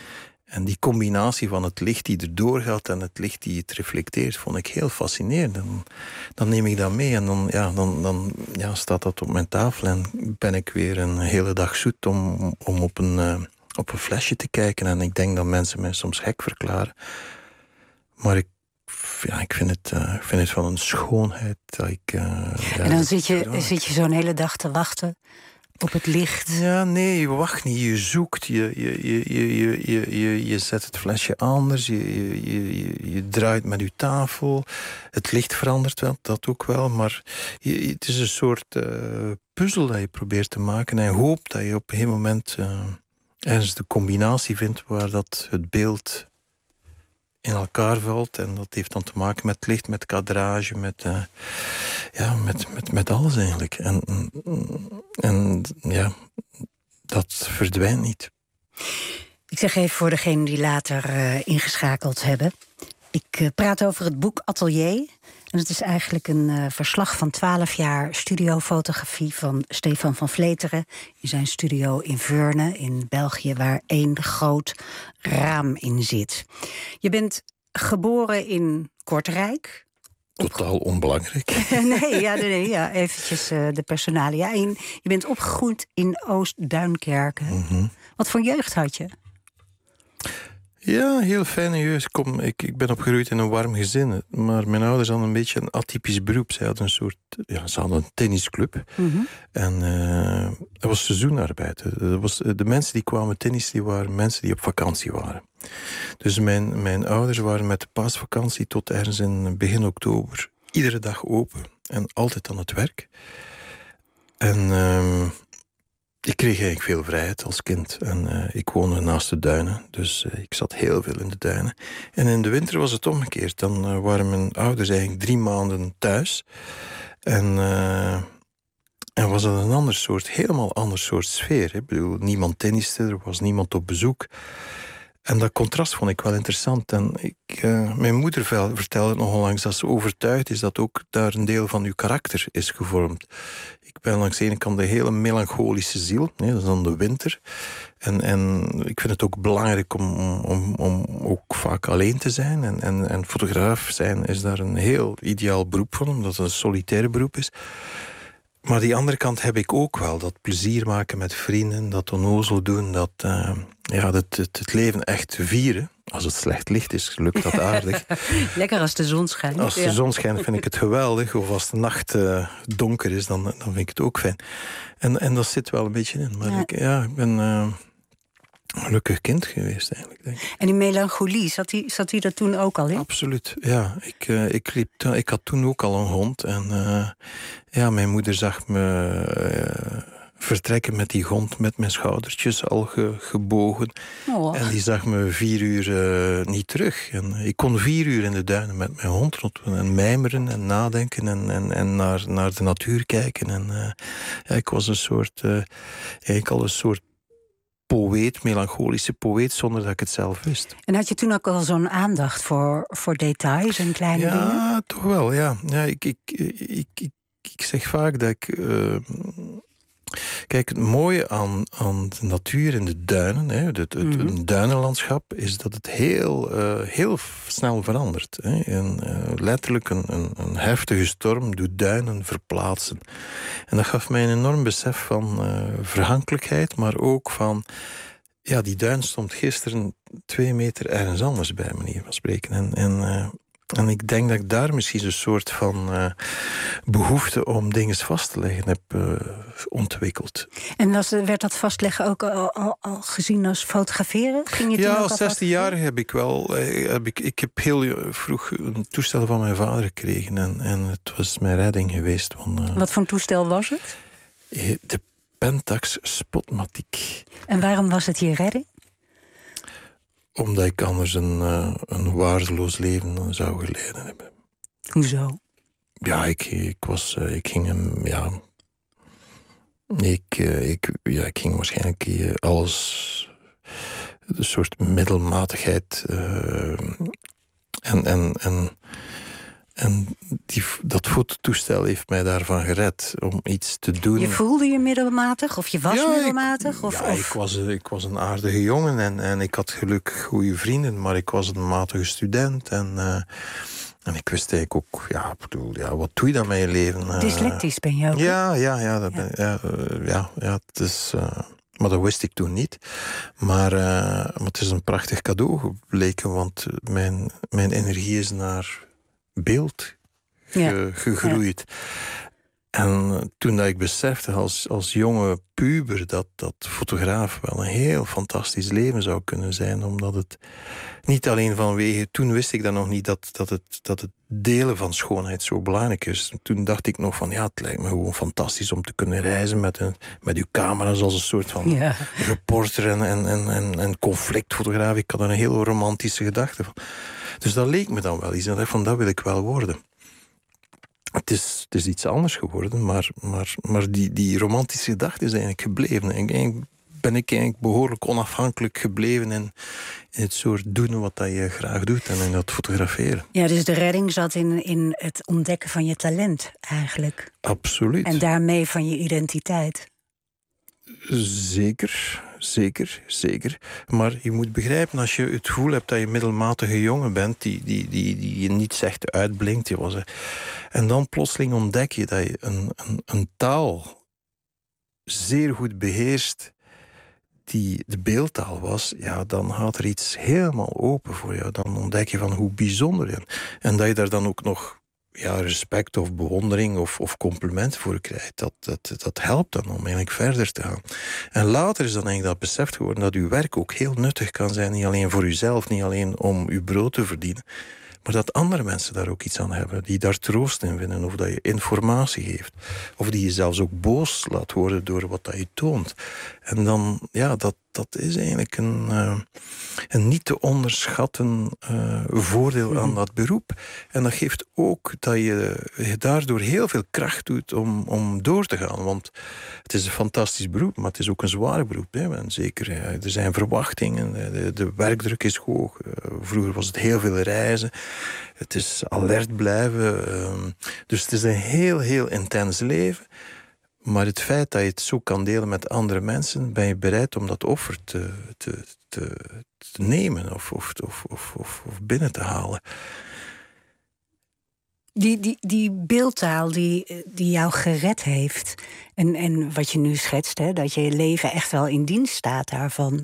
En die combinatie van het licht die erdoor gaat en het licht die het reflecteert, vond ik heel fascinerend. En dan neem ik dat mee en dan, ja, dan, dan ja, staat dat op mijn tafel en ben ik weer een hele dag zoet om, om op, een, uh, op een flesje te kijken. En ik denk dat mensen mij soms gek verklaren. Maar ik, ja, ik, vind, het, uh, ik vind het van een schoonheid dat ik... Uh, ja, en dan zit je, zit je zo'n hele dag te wachten op het licht. Ja, nee, je wacht niet. Je zoekt. Je, je, je, je, je, je, je zet het flesje anders. Je, je, je, je draait met je tafel. Het licht verandert wel, dat ook wel. Maar je, het is een soort uh, puzzel dat je probeert te maken. En je hoopt dat je op een gegeven moment uh, ergens de combinatie vindt waar dat het beeld in elkaar valt. En dat heeft dan te maken met licht, met kadrage, met, uh, ja, met, met, met alles eigenlijk. En, en ja, dat verdwijnt niet. Ik zeg even voor degenen die later uh, ingeschakeld hebben. Ik uh, praat over het boek Atelier. En het is eigenlijk een uh, verslag van twaalf jaar studiofotografie van Stefan van Vleteren in zijn studio in Veurne in België, waar één groot raam in zit. Je bent geboren in Kortrijk. Totaal onbelangrijk. nee, ja, nee, ja, eventjes uh, de personalia. En je bent opgegroeid in Oost-Duinkerken. Mm-hmm. Wat voor jeugd had je? Ja, heel fijne jeugd. Kom, ik, ik ben opgegroeid in een warm gezin. Maar mijn ouders hadden een beetje een atypisch beroep. Ze hadden een soort, ja, ze hadden een tennisclub. Mm-hmm. En uh, dat was seizoenarbeid. Dat was, de mensen die kwamen tennis, die waren mensen die op vakantie waren. Dus mijn, mijn ouders waren met de paasvakantie tot ergens in begin oktober iedere dag open. En altijd aan het werk. En Uh, Ik kreeg eigenlijk veel vrijheid als kind. En uh, ik woonde naast de duinen, dus uh, ik zat heel veel in de duinen. En in de winter was het omgekeerd. Dan uh, waren mijn ouders eigenlijk drie maanden thuis. En, uh, en was dat een ander soort, helemaal ander soort sfeer. Hè? Ik bedoel, niemand tenniste, er was niemand op bezoek. En dat contrast vond ik wel interessant. En ik, uh, mijn moeder vertelde nog onlangs dat ze overtuigd is dat ook daar een deel van uw karakter is gevormd. Ik ben langs de ene kant een hele melancholische ziel. Nee, dat is dan de winter. En, en ik vind het ook belangrijk om, om, om ook vaak alleen te zijn. En, en, en fotograaf zijn is daar een heel ideaal beroep voor, omdat het een solitaire beroep is. Maar die andere kant heb ik ook wel. Dat plezier maken met vrienden, dat onnozel doen, dat uh, ja, het, het, het leven echt vieren. Als het slecht licht is, lukt dat aardig. Lekker als de zon schijnt. Als de zon schijnt vind ik het geweldig. Of als de nacht uh, donker is, dan, dan vind ik het ook fijn. En, en dat zit wel een beetje in. Maar ja, ik, ja, ik ben uh, een gelukkig kind geweest eigenlijk. Denk ik. En die melancholie, zat die, zat die er toen ook al in? Absoluut, ja. Ik, uh, ik, liep, ik had toen ook al een hond. En uh, ja, mijn moeder zag me Uh, vertrekken met die hond, met mijn schoudertjes al ge, gebogen. Oh. En die zag me vier uur uh, niet terug. En ik kon vier uur in de duinen met mijn hond rond en mijmeren en nadenken en, en, en naar, naar de natuur kijken. En uh, ja, ik was een soort, uh, eigenlijk al een soort poëet, melancholische poëet, zonder dat ik het zelf wist. En had je toen ook al zo'n aandacht voor, voor details en kleine ja, dingen? Ja, toch wel, ja. ja ik, ik, ik, ik, ik zeg vaak dat ik Uh, Kijk, het mooie aan, aan de natuur in de duinen, hè, het, het, mm-hmm. het duinenlandschap, is dat het heel, uh, heel snel verandert. Hè. En, uh, letterlijk een, een, een heftige storm doet duinen verplaatsen. En dat gaf mij een enorm besef van uh, vergankelijkheid, maar ook van, ja, die duin stond gisteren twee meter ergens anders bij, manier van spreken. En, en uh, En ik denk dat ik daar misschien een soort van uh, behoefte om dingen vast te leggen heb uh, ontwikkeld. En was, werd dat vastleggen ook al, al, al gezien als fotograferen? Ging je ja, als zestienjarige heb ik wel. Heb ik, ik heb heel vroeg een toestel van mijn vader gekregen. En, en het was mijn redding geweest. Want, uh, wat voor een toestel was het? De Pentax Spotmatic. En waarom was het je redding? Omdat ik anders een, uh, een waardeloos leven zou geleden hebben. Hoezo? Ja, ik, ik was, uh, ik ging hem, ja, ik, uh, ik, ja, ik ging waarschijnlijk uh, alles, een soort middelmatigheid uh, en, en, en, en die, dat fototoestel heeft mij daarvan gered om iets te doen. Je voelde je middelmatig of je was ja, middelmatig? Ik, of, ja, of... Ik, was, ik was een aardige jongen en, en ik had gelukkig goede vrienden, maar ik was een matige student. En, uh, en ik wist eigenlijk ook, ja, bedoel, ja, wat doe je dan met je leven? Uh, Dyslectisch ben je ook? Ja, ja, ja, dat ben, ja. Ja, uh, ja, ja, het is... Uh, Maar dat wist ik toen niet. Maar, uh, maar het is een prachtig cadeau gebleken, want mijn, mijn energie is naar beeld ge, ja. gegroeid. Ja. En toen dat ik besefte als, als jonge puber dat, dat fotograaf wel een heel fantastisch leven zou kunnen zijn, omdat het niet alleen vanwege... Toen wist ik dan nog niet dat, dat, het, dat het delen van schoonheid zo belangrijk is. Toen dacht ik nog van, ja, het lijkt me gewoon fantastisch om te kunnen reizen met, een, met uw camera's als een soort van ja. reporter en, en, en, en conflictfotograaf. Ik had een heel romantische gedachte van. Dus dat leek me dan wel iets. En ik dacht van, dat wil ik wel worden. Het is, het is iets anders geworden, maar, maar, maar die, die romantische gedachte is eigenlijk gebleven. En eigenlijk ben ik eigenlijk behoorlijk onafhankelijk gebleven in, in het soort doen wat dat je graag doet en in dat fotograferen. Ja, dus de redding zat in, in het ontdekken van je talent eigenlijk. Absoluut. En daarmee van je identiteit. Zeker, zeker, zeker. Maar je moet begrijpen, als je het gevoel hebt dat je middelmatige jongen bent, die, die, die, die je niet echt uitblinkt, je was er, en dan plotseling ontdek je dat je een, een, een taal zeer goed beheerst, die de beeldtaal was, ja, dan gaat er iets helemaal open voor jou. Dan ontdek je van hoe bijzonder je bent. En dat je daar dan ook nog ja, respect of bewondering of, of compliment voor krijgt. Dat, dat, dat helpt dan om eigenlijk verder te gaan. En later is dan eigenlijk dat beseft geworden dat uw werk ook heel nuttig kan zijn. Niet alleen voor uzelf, niet alleen om uw brood te verdienen, maar dat andere mensen daar ook iets aan hebben, die daar troost in vinden, of dat je informatie geeft, of die je zelfs ook boos laat worden door wat dat je toont. En dan, ja, dat, dat is eigenlijk een, uh, een niet te onderschatten uh, voordeel aan dat beroep. En dat geeft ook dat je, je daardoor heel veel kracht doet om, om door te gaan. Want het is een fantastisch beroep, maar het is ook een zwaar beroep. Hè. En zeker, ja, er zijn verwachtingen, de, de werkdruk is hoog. Uh, vroeger was het heel veel reizen. Het is alert blijven. Uh, dus het is een heel, heel intens leven. Maar het feit dat je het zo kan delen met andere mensen, ben je bereid om dat offer te, te, te, te nemen of, of, of, of, of binnen te halen. Die, die, die beeldtaal die, die jou gered heeft, en, en wat je nu schetst, hè, dat je leven echt wel in dienst staat daarvan.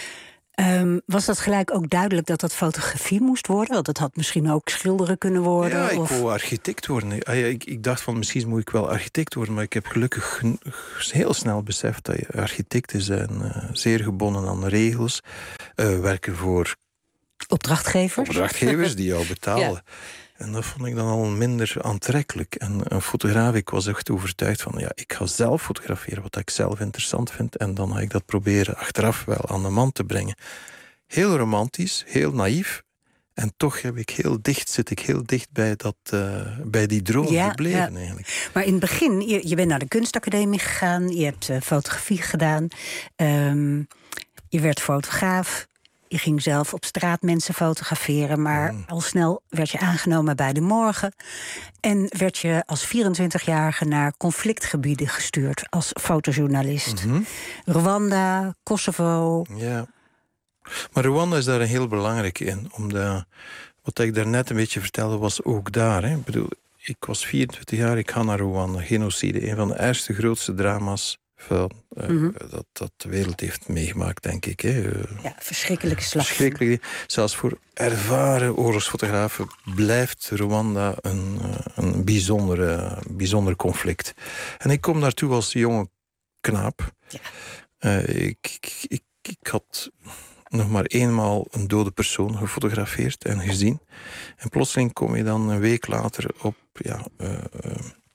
Um, was dat gelijk ook duidelijk dat dat fotografie moest worden? Want het had misschien ook schilderen kunnen worden? Ja, ik of... wou architect worden. Ik, ik dacht van misschien moet ik wel architect worden, maar ik heb gelukkig heel snel beseft dat je architecten zijn uh, zeer gebonden aan regels. Uh, werken voor opdrachtgevers. Opdrachtgevers die jou betalen. Ja. En dat vond ik dan al minder aantrekkelijk. En een fotograaf, ik was echt overtuigd van, ja, ik ga zelf fotograferen wat ik zelf interessant vind. En dan ga ik dat proberen achteraf wel aan de man te brengen. Heel romantisch, heel naïef. En toch heb ik heel dicht, zit ik heel dicht bij, dat, uh, bij die droom ja, gebleven ja. eigenlijk. Maar in het begin, je, je bent naar de kunstacademie gegaan. Je hebt uh, fotografie gedaan. Um, je werd fotograaf. Je ging zelf op straat mensen fotograferen, maar mm. al snel werd je aangenomen bij De Morgen. En werd je als vierentwintigjarige naar conflictgebieden gestuurd als fotojournalist. Mm-hmm. Rwanda, Kosovo. Ja, maar Rwanda is daar een heel belangrijk in. Omdat, wat ik daarnet een beetje vertelde, was ook daar. Hè. Ik bedoel, ik was vierentwintig jaar, ik ga naar Rwanda. Genocide, een van de eerste grootste drama's Van, uh, mm-hmm. dat, dat de wereld heeft meegemaakt, denk ik. Hè. Uh, ja, verschrikkelijke slag. Verschrikkelijk. Zelfs voor ervaren oorlogsfotografen blijft Rwanda een, uh, een bijzondere, bijzonder conflict. En ik kom daartoe als jonge knaap. Ja. Uh, ik, ik, ik, ik had nog maar eenmaal een dode persoon gefotografeerd en gezien. En plotseling kom je dan een week later op ja, uh, uh,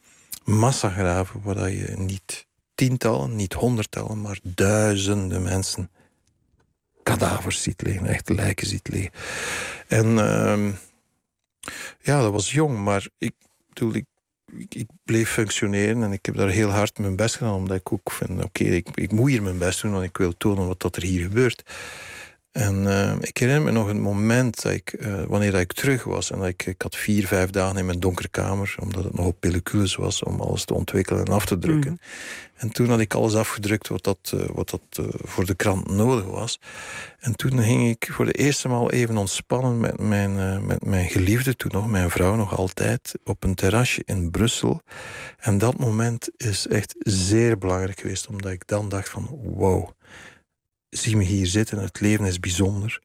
massagraven waar je niet tientallen, niet honderdtallen, maar duizenden mensen kadavers ziet liggen, echt lijken ziet liggen. En uh, ja, dat was jong, maar ik bedoel, ik, ik, ik bleef functioneren en ik heb daar heel hard mijn best gedaan, omdat ik ook vind, oké, okay, ik, ik moet hier mijn best doen, want ik wil tonen wat dat er hier gebeurt. En uh, ik herinner me nog een moment dat ik, uh, wanneer dat ik terug was. En dat ik, ik had vier, vijf dagen in mijn donkere kamer, omdat het nog op pellicules was, om alles te ontwikkelen en af te drukken. Mm. En toen had ik alles afgedrukt wat dat, uh, wat dat uh, voor de krant nodig was. En toen ging ik voor de eerste maal even ontspannen met mijn, uh, met mijn geliefde, toen nog, mijn vrouw nog altijd, op een terrasje in Brussel. En dat moment is echt zeer belangrijk geweest, omdat ik dan dacht van, wow, zie me hier zitten, het leven is bijzonder.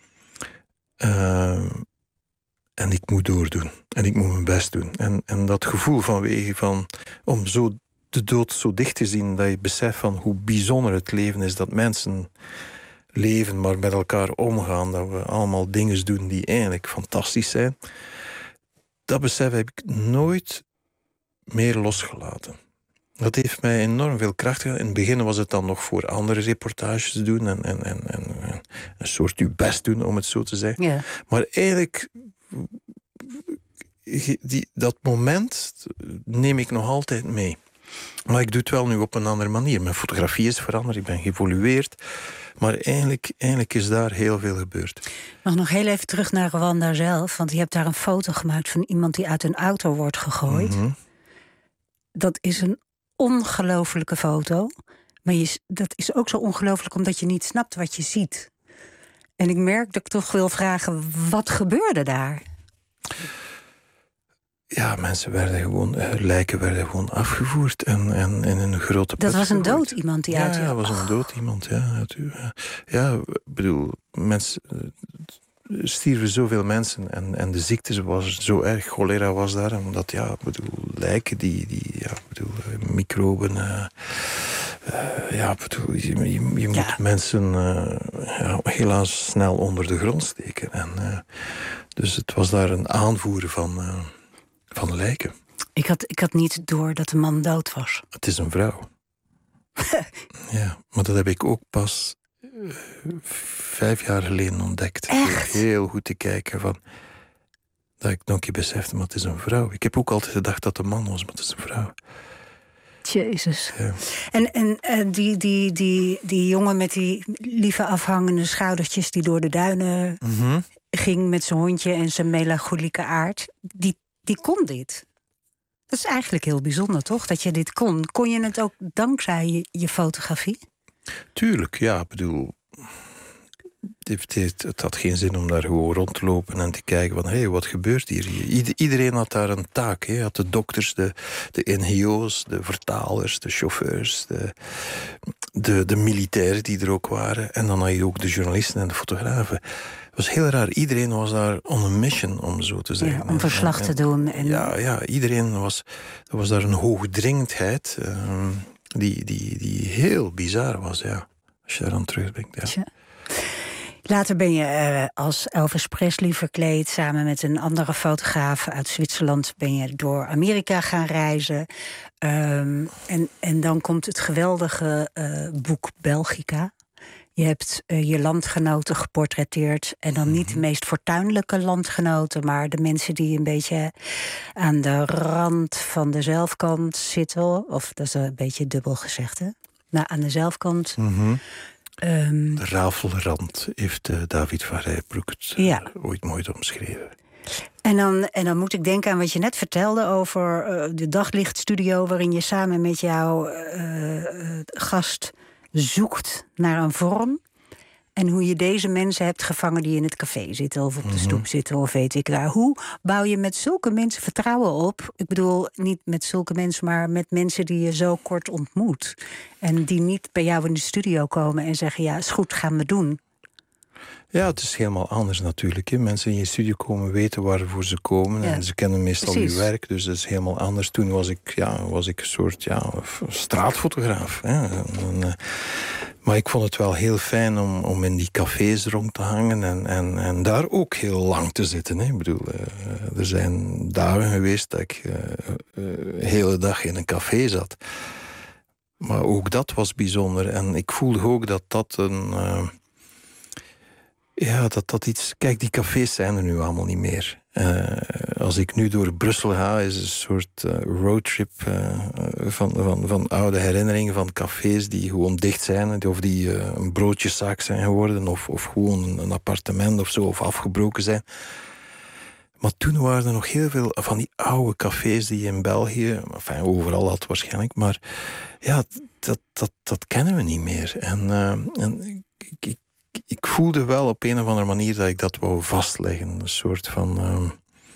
Uh, en ik moet doordoen. En ik moet mijn best doen. En, en dat gevoel vanwege van, om zo de dood zo dicht te zien, dat je beseft van hoe bijzonder het leven is, dat mensen leven, maar met elkaar omgaan, dat we allemaal dingen doen die eigenlijk fantastisch zijn. Dat besef heb ik nooit meer losgelaten. Dat heeft mij enorm veel kracht gegeven. In het begin was het dan nog voor andere reportages doen en, en, en, en een soort uw best doen, om het zo te zeggen. Ja. Maar eigenlijk, die, dat moment neem ik nog altijd mee. Maar ik doe het wel nu op een andere manier. Mijn fotografie is veranderd, ik ben geëvolueerd. Maar eigenlijk, eigenlijk is daar heel veel gebeurd. Ik mag nog heel even terug naar Rwanda zelf. Want je hebt daar een foto gemaakt van iemand die uit een auto wordt gegooid. Mm-hmm. Dat is een ongelofelijke foto. Maar je, dat is ook zo ongelooflijk omdat je niet snapt wat je ziet. En ik merk dat ik toch wil vragen, wat gebeurde daar? Ja, mensen werden gewoon, lijken werden gewoon afgevoerd en, en, en in een grote put. Dat was een dood iemand die ja, uit... Ja, dat was een dood iemand, ja. Ja, ik bedoel, mensen... stierven zoveel mensen en, en de ziekte was zo erg, cholera was daar, omdat, ja, bedoel, lijken die, die ja, bedoel, microben, uh, uh, ja, bedoel, je, je, je ja. moet mensen uh, ja, helaas snel onder de grond steken. En, uh, dus het was daar een aanvoeren van, uh, van lijken. Ik had, ik had niet door dat de man dood was. Het is een vrouw. Ja, maar dat heb ik ook pas Uh, vijf jaar geleden ontdekt. Echt? Heel goed te kijken van, dat ik nog een keer besefte, maar het is een vrouw. Ik heb ook altijd gedacht dat het een man was, maar het is een vrouw. Jezus. Ja. En, en uh, die, die, die, die jongen met die lieve afhangende schoudertjes die door de duinen mm-hmm. ging met zijn hondje en zijn melancholieke aard, die, die kon dit. Dat is eigenlijk heel bijzonder, toch? Dat je dit kon. Kon je het ook dankzij je, je fotografie? Tuurlijk, ja, ik bedoel, het, het, het had geen zin om daar gewoon rond te lopen en te kijken van, hé, hey, wat gebeurt hier? Iedereen had daar een taak, hè. Had de dokters, de, de N G O's, de vertalers, de chauffeurs, de, de, de militairen die er ook waren. En dan had je ook de journalisten en de fotografen. Het was heel raar, iedereen was daar on a mission, om zo te zeggen. Ja, om verslag en, en, te doen. En... Ja, ja, iedereen was, er was daar een hoogdringendheid. Uh, Die, die, die heel bizar was, ja. Als je eraan terugdenkt, ja. Later ben je uh, als Elvis Presley verkleed, samen met een andere fotograaf uit Zwitserland, ben je door Amerika gaan reizen. Um, en, en dan komt het geweldige uh, boek Belgica. Je hebt uh, je landgenoten geportretteerd. En dan niet de meest fortuinlijke landgenoten, maar de mensen die een beetje aan de rand van de zelfkant zitten. Of dat is een beetje dubbel gezegd, hè? Nou, aan de zelfkant. Mm-hmm. Um, de rafelrand heeft uh, David van Rijbroek het uh, ja. ooit mooi omschreven. En dan, en dan moet ik denken aan wat je net vertelde over uh, de daglichtstudio, waarin je samen met jouw uh, uh, gast zoekt naar een vorm. En hoe je deze mensen hebt gevangen die in het café zitten of op de mm-hmm. stoep zitten of weet ik waar. Hoe bouw je met zulke mensen vertrouwen op? Ik bedoel, niet met zulke mensen, maar met mensen die je zo kort ontmoet. En die niet bij jou in de studio komen en zeggen, ja, is goed, gaan we doen. Ja, het is helemaal anders natuurlijk. Hè. Mensen in je studio komen weten waarvoor ze komen. Ja. En ze kennen meestal Precies. je werk, dus dat is helemaal anders. Toen was ik, ja, was ik een soort ja, straatfotograaf. Hè. En, uh, maar ik vond het wel heel fijn om, om in die cafés rond te hangen en, en, en daar ook heel lang te zitten. Hè. Ik bedoel, uh, er zijn dagen geweest dat ik uh, uh, de hele dag in een café zat. Maar ook dat was bijzonder. En ik voelde ook dat dat een... Uh, Ja, dat dat iets... Kijk, die cafés zijn er nu allemaal niet meer. Uh, als ik nu door Brussel ga, is het een soort uh, roadtrip uh, van, van, van oude herinneringen van cafés die gewoon dicht zijn, of die uh, een broodjeszaak zijn geworden, of, of gewoon een, een appartement of zo, of afgebroken zijn. Maar toen waren er nog heel veel van die oude cafés die je in België, enfin, overal had waarschijnlijk, maar ja, dat, dat, dat kennen we niet meer. En, uh, en ik, ik, ik voelde wel op een of andere manier dat ik dat wou vastleggen. Een soort van, uh,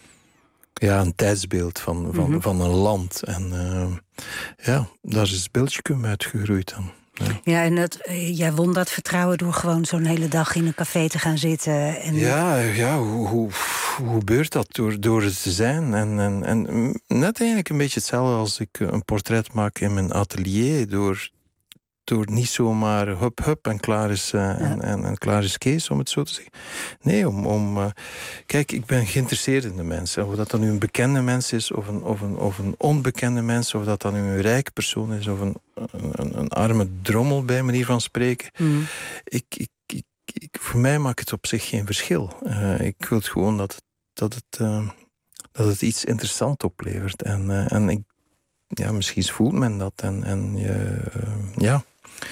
ja, een tijdsbeeld van, van, mm-hmm. van een land. En uh, ja, daar is het beeldje uitgegroeid dan. Ja, ja en het, jij won dat vertrouwen door gewoon zo'n hele dag in een café te gaan zitten. En... Ja, ja hoe, hoe, hoe gebeurt dat? Door, door het te zijn. En, en, en net eigenlijk een beetje hetzelfde als ik een portret maak in mijn atelier. Door, door niet zomaar hup hup en klaar is, uh, ja. en, en, en klaar is Kees, om het zo te zeggen. Nee, om... om uh, kijk, ik ben geïnteresseerd in de mensen. Of dat dan nu een bekende mens is, of een, of een, of een onbekende mens, of dat dan nu een rijke persoon is, of een, een, een arme drommel, bij manier van spreken. Mm. Ik, ik, ik, ik, voor mij maakt het op zich geen verschil. Uh, ik wil gewoon dat het, dat het, uh, dat het iets interessants oplevert. En, uh, en ik, ja, misschien voelt men dat. En, en uh, ja...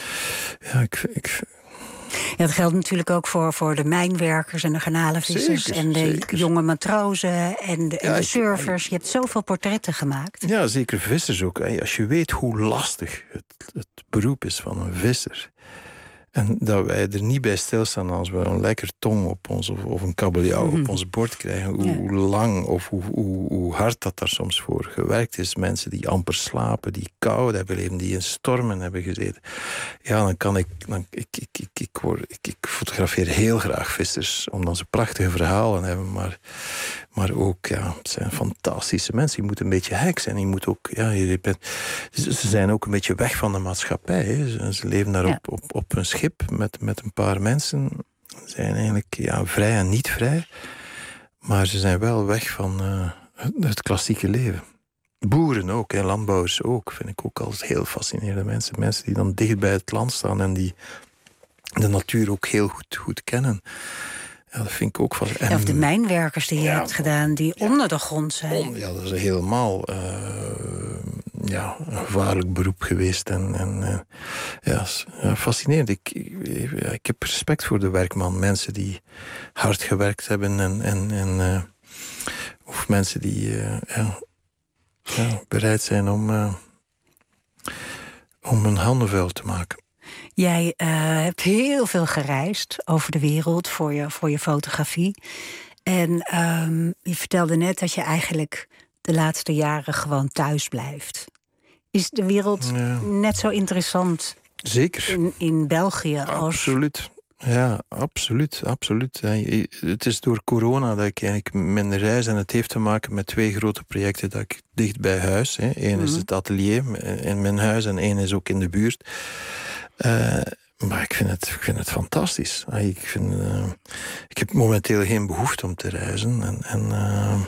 Ja, ik... ik Ja, dat geldt natuurlijk ook voor, voor de mijnwerkers en de garnalenvissers zeker, en de zeker. jonge matrozen en de, en ja, de surfers. Ik, je hebt zoveel portretten gemaakt. Ja, zeker vissers ook. Als je weet hoe lastig het, het beroep is van een visser. En dat wij er niet bij stilstaan als we een lekker tong op ons, of, of een kabeljauw mm-hmm. op ons bord krijgen. Hoe, ja. hoe lang of hoe, hoe, hoe hard dat daar soms voor gewerkt is. Mensen die amper slapen, die koud hebben leven, die in stormen hebben gezeten. Ja, dan kan ik... Dan, ik, ik, ik, ik, word, ik, ik fotografeer heel graag vissers, omdat ze prachtige verhalen hebben. Maar, maar ook, ja, het zijn fantastische mensen. Je moet een beetje hek zijn. Je moet ook, ja, je bent, ze zijn ook een beetje weg van de maatschappij. Hè. Ze, ze leven daar ja. op, op, op een schip met, met een paar mensen. Ze zijn eigenlijk ja, vrij en niet vrij. Maar ze zijn wel weg van uh, het, het klassieke leven. Boeren ook, en landbouwers ook. Vind ik ook altijd heel fascinerende mensen. Mensen die dan dicht bij het land staan en die de natuur ook heel goed, goed kennen. Ja, dat vind ik ook vast. Ja, of de mijnwerkers die je ja, hebt gedaan, die ja, onder de grond zijn. On, ja, dat is helemaal uh, ja, een gevaarlijk beroep geweest. En, en uh, ja, ja, fascinerend. Ik, ik, ik heb respect voor de werkman. Mensen die hard gewerkt hebben. En, en, en, uh, of mensen die uh, ja, ja, bereid zijn om, uh, om hun handen vuil te maken. Jij uh, hebt heel veel gereisd over de wereld voor je, voor je fotografie. En um, je vertelde net dat je eigenlijk de laatste jaren gewoon thuis blijft. Is de wereld ja. net zo interessant Zeker. In, in België als... Absoluut. Ja, absoluut, absoluut. Het is door corona dat ik eigenlijk minder reis. En het heeft te maken met twee grote projecten dat ik dicht bij huis. Eén mm-hmm. is het atelier in mijn huis en één is ook in de buurt. Uh, maar ik vind het, ik vind het fantastisch. Ik, vind, uh, ik heb momenteel geen behoefte om te reizen. En, en, uh,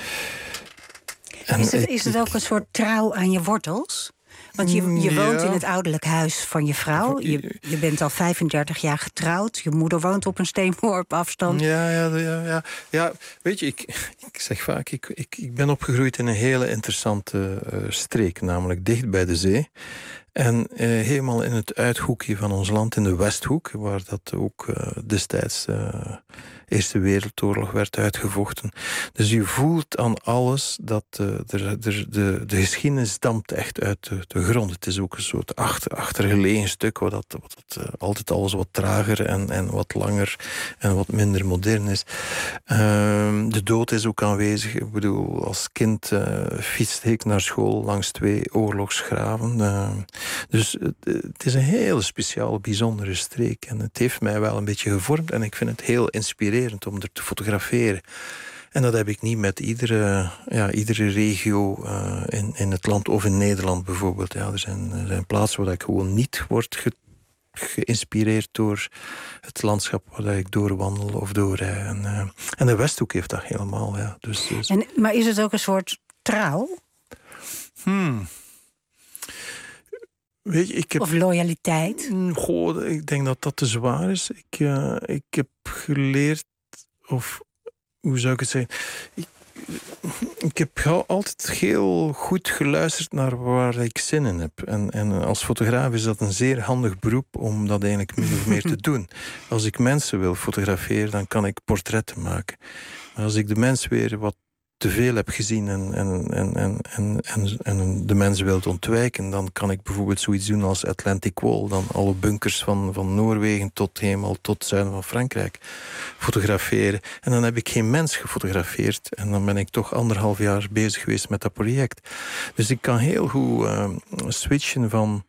en is, het, is het ook een soort trouw aan je wortels? Want je, je woont ja. in het ouderlijk huis van je vrouw. Je, je bent al vijfendertig jaar getrouwd. Je moeder woont op een steenworp afstand. Ja, ja, ja, ja. ja weet je, ik, ik zeg vaak... Ik, ik, ik ben opgegroeid in een hele interessante uh, streek. Namelijk dicht bij de zee. En uh, helemaal in het uithoekje van ons land, in de Westhoek... waar dat ook uh, destijds uh, Eerste Wereldoorlog werd uitgevochten. Dus je voelt aan alles dat uh, de, de, de, de geschiedenis dampt echt uit de, de grond. Het is ook een soort achter, achtergelegen stuk... waar dat, wat dat, uh, altijd alles wat trager en, en wat langer en wat minder modern is. Uh, de dood is ook aanwezig. Ik bedoel, als kind uh, fietste ik naar school langs twee oorlogsgraven... Uh, Dus het is een hele speciale, bijzondere streek. En het heeft mij wel een beetje gevormd. En ik vind het heel inspirerend om er te fotograferen. En dat heb ik niet met iedere, ja, iedere regio uh, in, in het land of in Nederland bijvoorbeeld. Ja, er, zijn, er zijn plaatsen waar ik gewoon niet word ge, geïnspireerd door het landschap waar ik doorwandel of doorrij. En, uh, en de Westhoek heeft dat helemaal. Ja. Dus, dus... En, maar is het ook een soort trouw? Hmm... Weet je, ik heb, of loyaliteit? Goh, ik denk dat dat te zwaar is. Ik, uh, ik heb geleerd, of hoe zou ik het zeggen? Ik, ik heb altijd heel goed geluisterd naar waar ik zin in heb. En, en als fotograaf is dat een zeer handig beroep om dat eigenlijk min of meer te doen. Als ik mensen wil fotograferen, dan kan ik portretten maken. Maar als ik de mens weer wat te veel heb gezien en, en, en, en, en, en, en de mensen wil ontwijken, dan kan ik bijvoorbeeld zoiets doen als Atlantic Wall, dan alle bunkers van, van Noorwegen tot helemaal tot het zuiden van Frankrijk fotograferen. En dan heb ik geen mens gefotografeerd en dan ben ik toch anderhalf jaar bezig geweest met dat project. Dus ik kan heel goed uh, switchen van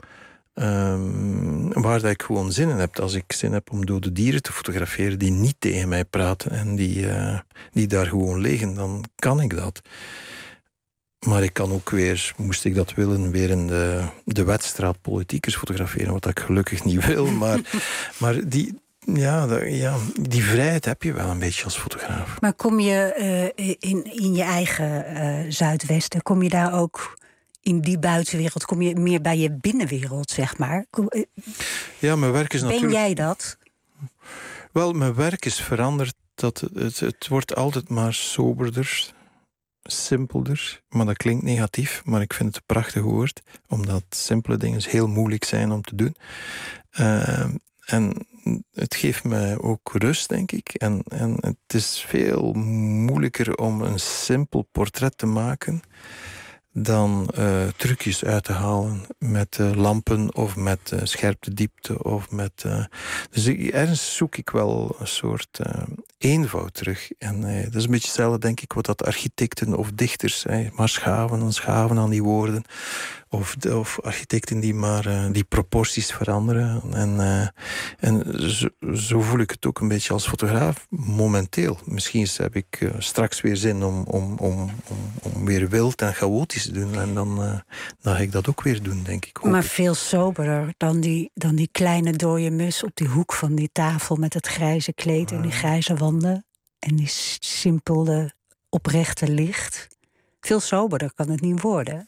Um, waar dat ik gewoon zin in heb. Als ik zin heb om dode dieren te fotograferen die niet tegen mij praten en die, uh, die daar gewoon liggen, dan kan ik dat. Maar ik kan ook weer, moest ik dat willen, weer in de, de wedstraat politiekers fotograferen, wat ik gelukkig niet wil. Maar, maar die, ja, de, ja, die vrijheid heb je wel een beetje als fotograaf. Maar kom je uh, in, in je eigen uh, Zuidwesten, kom je daar ook in die buitenwereld, kom je meer bij je binnenwereld, zeg maar? Kom, uh, ja, mijn werk is ben natuurlijk... jij dat? Wel, mijn werk is veranderd. Dat het, het wordt altijd maar soberder, simpelder. Maar dat klinkt negatief, maar ik vind het een prachtig woord. Omdat simpele dingen heel moeilijk zijn om te doen. Uh, en het geeft mij ook rust, denk ik. En, en het is veel moeilijker om een simpel portret te maken dan uh, trucjes uit te halen met uh, lampen of met uh, scherpte diepte. Of met, uh, dus ik, ergens zoek ik wel een soort uh, eenvoud terug. En uh, dat is een beetje hetzelfde, denk ik, wat dat architecten of dichters, uh, maar schaven en schaven aan die woorden. Of, de, of architecten die maar uh, die proporties veranderen. En, uh, en zo, zo voel ik het ook een beetje als fotograaf momenteel. Misschien heb ik uh, straks weer zin om, om, om, om, om weer wild en chaotisch te doen. En dan, uh, dan ga ik dat ook weer doen, denk ik. Hoop maar ik. veel soberder dan die, dan die kleine dode mus op die hoek van die tafel met het grijze kleed en die grijze wanden. En die simpele, oprechte licht. Veel soberder kan het niet worden.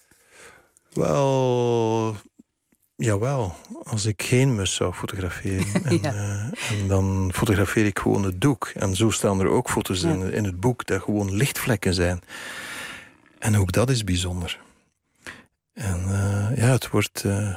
Wel, jawel. Als ik geen mus zou fotograferen. En, ja. uh, en dan fotografeer ik gewoon het doek. En zo staan er ook foto's ja. in, in het boek dat gewoon lichtvlekken zijn. En ook dat is bijzonder. En uh, ja, het wordt... Uh,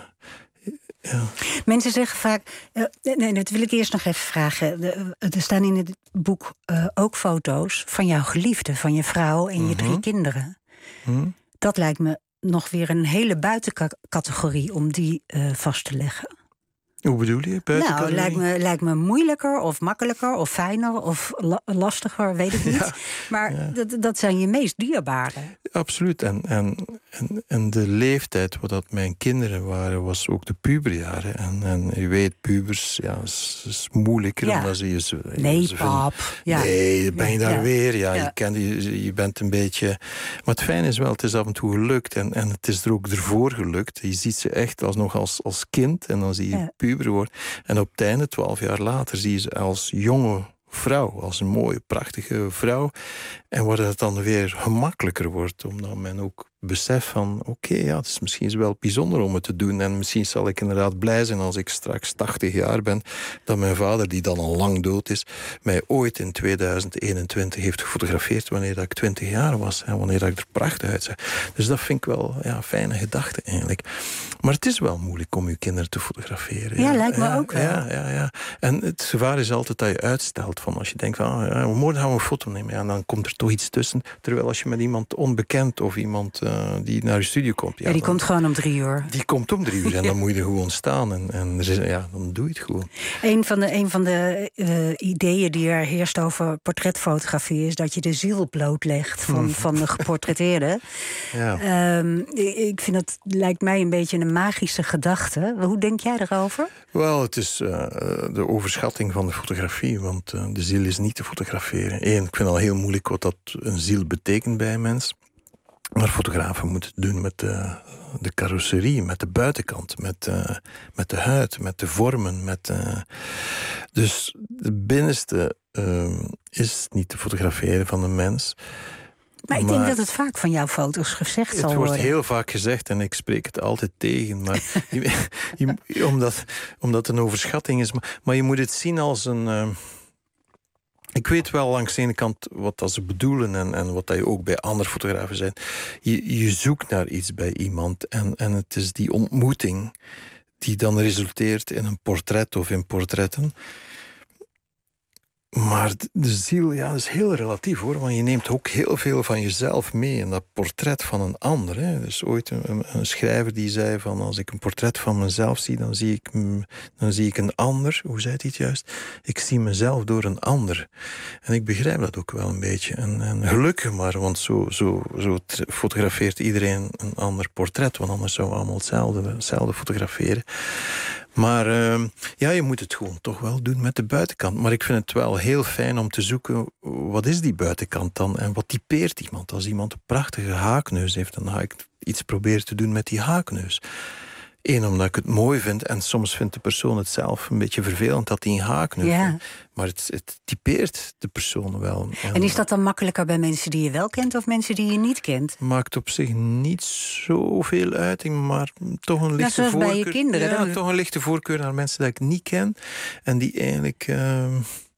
ja. Mensen zeggen vaak... Uh, nee, dat wil ik eerst nog even vragen. De, er staan in het boek uh, ook foto's van jouw geliefde, van je vrouw en je mm-hmm. drie kinderen. Mm-hmm. Dat lijkt me nog weer een hele buitencategorie om die uh, vast te leggen. Hoe bedoel je? Nou, lijkt me, lijkt me moeilijker of makkelijker of fijner of la- lastiger, weet ik niet. Ja, maar ja. dat, dat zijn je meest dierbare. Absoluut. En, en, en, en de leeftijd wat dat mijn kinderen waren, was ook de puberjaren. En, en je weet, pubers, ja, is, is moeilijker. Ja. Omdat ze je ze, nee, ze pap. Ja. Nee, ben je daar ja. weer. Ja, ja. Je, kent, je, je bent een beetje... Maar het fijne is wel, het is af en toe gelukt. En, en het is er ook ervoor gelukt. Je ziet ze echt als, nog als, als kind. En dan zie je ja. puber wordt. En op het einde, twaalf jaar later, zie je ze als jonge vrouw. Als een mooie, prachtige vrouw. En waar het dan weer gemakkelijker wordt. Omdat men ook beseft van... Oké, okay, ja, het is misschien wel bijzonder om het te doen. En misschien zal ik inderdaad blij zijn als ik straks tachtig jaar ben. Dat mijn vader, die dan al lang dood is, mij ooit in tweeduizend eenentwintig heeft gefotografeerd wanneer dat ik twintig jaar was. En wanneer dat ik er prachtig uitzag. Dus dat vind ik wel ja, fijne gedachte eigenlijk. Maar het is wel moeilijk om je kinderen te fotograferen. Ja, ja lijkt me ja, ook wel. Ja, ja, ja. En het gevaar is altijd dat je uitstelt. Van als je denkt, van, oh, ja, morgen gaan we een foto nemen. Ja, en dan komt er toch iets tussen. Terwijl als je met iemand onbekend of iemand uh, die naar je studio komt... Ja, ja die dan, komt gewoon om drie uur. Die komt om drie uur en ja. dan moet je er gewoon staan. En, en ja, dan doe je het gewoon. Een van de, een van de uh, ideeën die er heerst over portretfotografie is dat je de ziel blootlegt van, hmm. van de geportretteerde. Ja. Um, ik vind dat lijkt mij een beetje een magische gedachte. Hoe denk jij erover? Wel, het is uh, de overschatting van de fotografie. Want uh, de ziel is niet te fotograferen. Eén, ik vind het al heel moeilijk wat dat een ziel betekent bij een mens. Maar fotografen moeten het doen met de, de carrosserie, met de buitenkant, met, uh, met de huid, met de vormen. Met, uh, dus het binnenste uh, is niet te fotograferen van een mens. Maar ik maar denk dat het vaak van jouw foto's gezegd zal worden. Het wordt heel vaak gezegd en ik spreek het altijd tegen. Maar je, je, omdat, omdat het een overschatting is. Maar, maar je moet het zien als een... Uh, Ik weet wel langs de ene kant wat dat ze bedoelen en, en wat dat je ook bij andere fotografen zijn. Je, je zoekt naar iets bij iemand en, en het is die ontmoeting die dan resulteert in een portret of in portretten. Maar de ziel, ja, dat is heel relatief hoor. Want je neemt ook heel veel van jezelf mee in dat portret van een ander. Hè. Er is ooit een, een schrijver die zei van als ik een portret van mezelf zie, dan zie ik, dan zie ik een ander. Hoe zei hij het juist? Ik zie mezelf door een ander. En ik begrijp dat ook wel een beetje. En, en gelukkig maar, want zo, zo, zo fotografeert iedereen een ander portret. Want anders zouden we allemaal hetzelfde, hetzelfde fotograferen. Maar uh, ja, je moet het gewoon toch wel doen met de buitenkant. Maar ik vind het wel heel fijn om te zoeken, wat is die buitenkant dan? En wat typeert iemand? Als iemand een prachtige haakneus heeft, dan ga ik iets proberen te doen met die haakneus. Eén, omdat ik het mooi vind. En soms vindt de persoon het zelf een beetje vervelend dat hij een haakneus Ja. heeft. Maar het, het typeert de persoon wel. En, En is dat dan makkelijker bij mensen die je wel kent of mensen die je niet kent? maakt op zich niet zoveel uiting, maar toch een lichte zoals bij je voorkeur. kinderen, Ja, dan- toch een lichte voorkeur naar mensen die ik niet ken. En die eigenlijk, uh,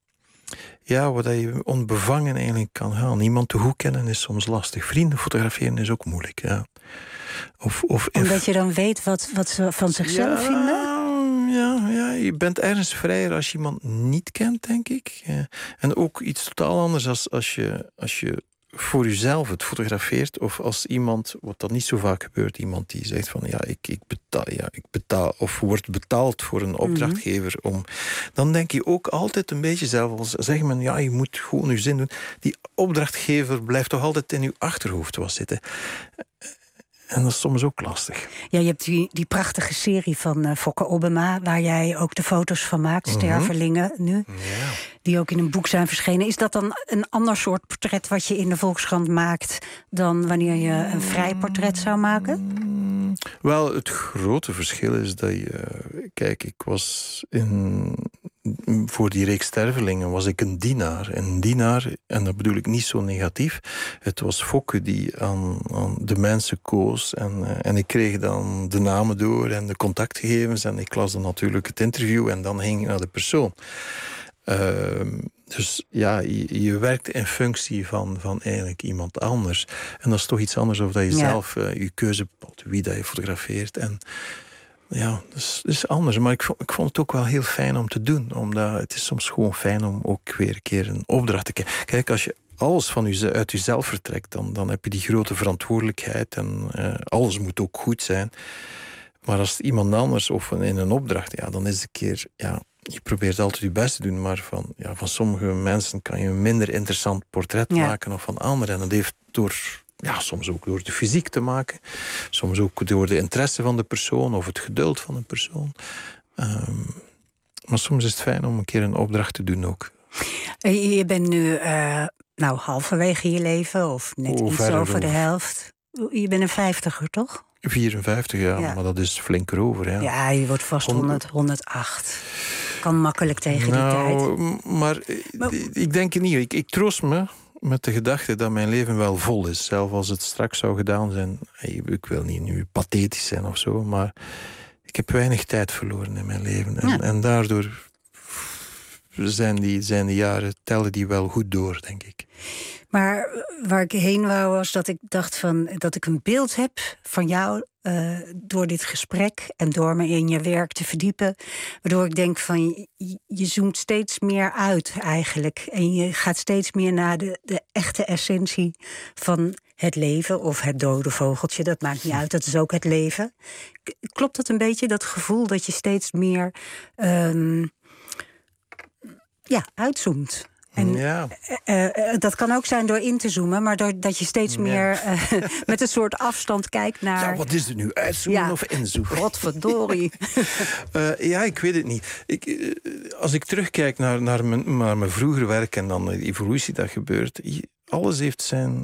ja, wat je onbevangen eigenlijk kan gaan. Iemand te goed kennen is soms lastig. Vrienden fotograferen is ook moeilijk, ja. Of, of Omdat je dan weet wat, wat ze van zichzelf ja, vinden? Ja, ja, je bent ergens vrijer als je iemand niet kent, denk ik. Ja. En ook iets totaal anders als, als, je, als je voor jezelf het fotografeert. Of als iemand, wat dat niet zo vaak gebeurt, iemand die zegt van ja, ik, ik, betaal, ja, ik betaal, of wordt betaald voor een opdrachtgever om. Dan denk je ook altijd een beetje zelf, als zegt men ja, je moet gewoon je zin doen. Die opdrachtgever blijft toch altijd in je achterhoofd wat zitten. En dat is soms ook lastig. Ja, je hebt die, die prachtige serie van uh, Fokke Obbema, waar jij ook de foto's van maakt, Stervelingen nu. Ja. Die ook in een boek zijn verschenen. Is dat dan een ander soort portret wat je in de Volkskrant maakt dan wanneer je een vrij portret zou maken? Wel, het grote verschil is dat je... Kijk, ik was in... Voor die reeks Stervelingen was ik een dienaar. Een dienaar, en dat bedoel ik niet zo negatief. Het was Fokke die aan, aan de mensen koos. En, uh, en ik kreeg dan de namen door en de contactgegevens. En ik las dan natuurlijk het interview en dan ging ik naar de persoon. Uh, dus ja, je, je werkt in functie van, van eigenlijk iemand anders. En dat is toch iets anders of dat je Ja. zelf uh, je keuze bepaalt, wie dat je fotografeert. En ja, dat is, dat is anders. Maar ik vond, ik vond het ook wel heel fijn om te doen. Omdat het is soms gewoon fijn om ook weer een keer een opdracht te krijgen. Kijk, als je alles van je, uit jezelf vertrekt, dan, dan heb je die grote verantwoordelijkheid. En uh, alles moet ook goed zijn. Maar als het iemand anders of in een opdracht, ja, dan is het een keer... Ja, je probeert altijd je best te doen, maar van, ja, van sommige mensen kan je een minder interessant portret Ja. maken dan van anderen. En dat heeft door... Ja, soms ook door de fysiek te maken. Soms ook door de interesse van de persoon of het geduld van een persoon. Um, maar soms is het fijn om een keer een opdracht te doen ook. Je bent nu uh, nou, halverwege je leven of net Oh, iets verder over de over. helft. Je bent een vijftiger, toch? vierenvijftig jaar, Ja. maar dat is flink erover. Ja. Ja, je wordt vast honderd, honderd-acht. Kan makkelijk tegen die nou, tijd. m- maar, Maar- ik, ik denk het niet. Ik, ik troost me met de gedachte dat mijn leven wel vol is. Zelfs als het straks zou gedaan zijn. Ik wil niet nu pathetisch zijn of zo, maar ik heb weinig tijd verloren in mijn leven. En, Ja. en daardoor zijn die, zijn die jaren, tellen die wel goed door, denk ik. Maar waar ik heen wou was dat ik dacht van dat ik een beeld heb van jou uh, door dit gesprek en door me in je werk te verdiepen, waardoor ik denk van je, je zoomt steeds meer uit eigenlijk en je gaat steeds meer naar de, de echte essentie van het leven of het dode vogeltje, dat maakt niet uit, dat is ook het leven. K- Klopt dat een beetje, dat gevoel dat je steeds meer um, ja, uitzoomt? En ja. uh, uh, dat kan ook zijn door in te zoomen, maar doordat je steeds Ja. meer uh, met een soort afstand kijkt naar... Ja, wat is het nu? Uitzoomen Ja. of inzoomen? Godverdorie. Uh, ja, ik weet het niet. Ik, uh, als ik terugkijk naar, naar, mijn, naar mijn vroegere werk en dan de evolutie dat gebeurt, alles heeft zijn...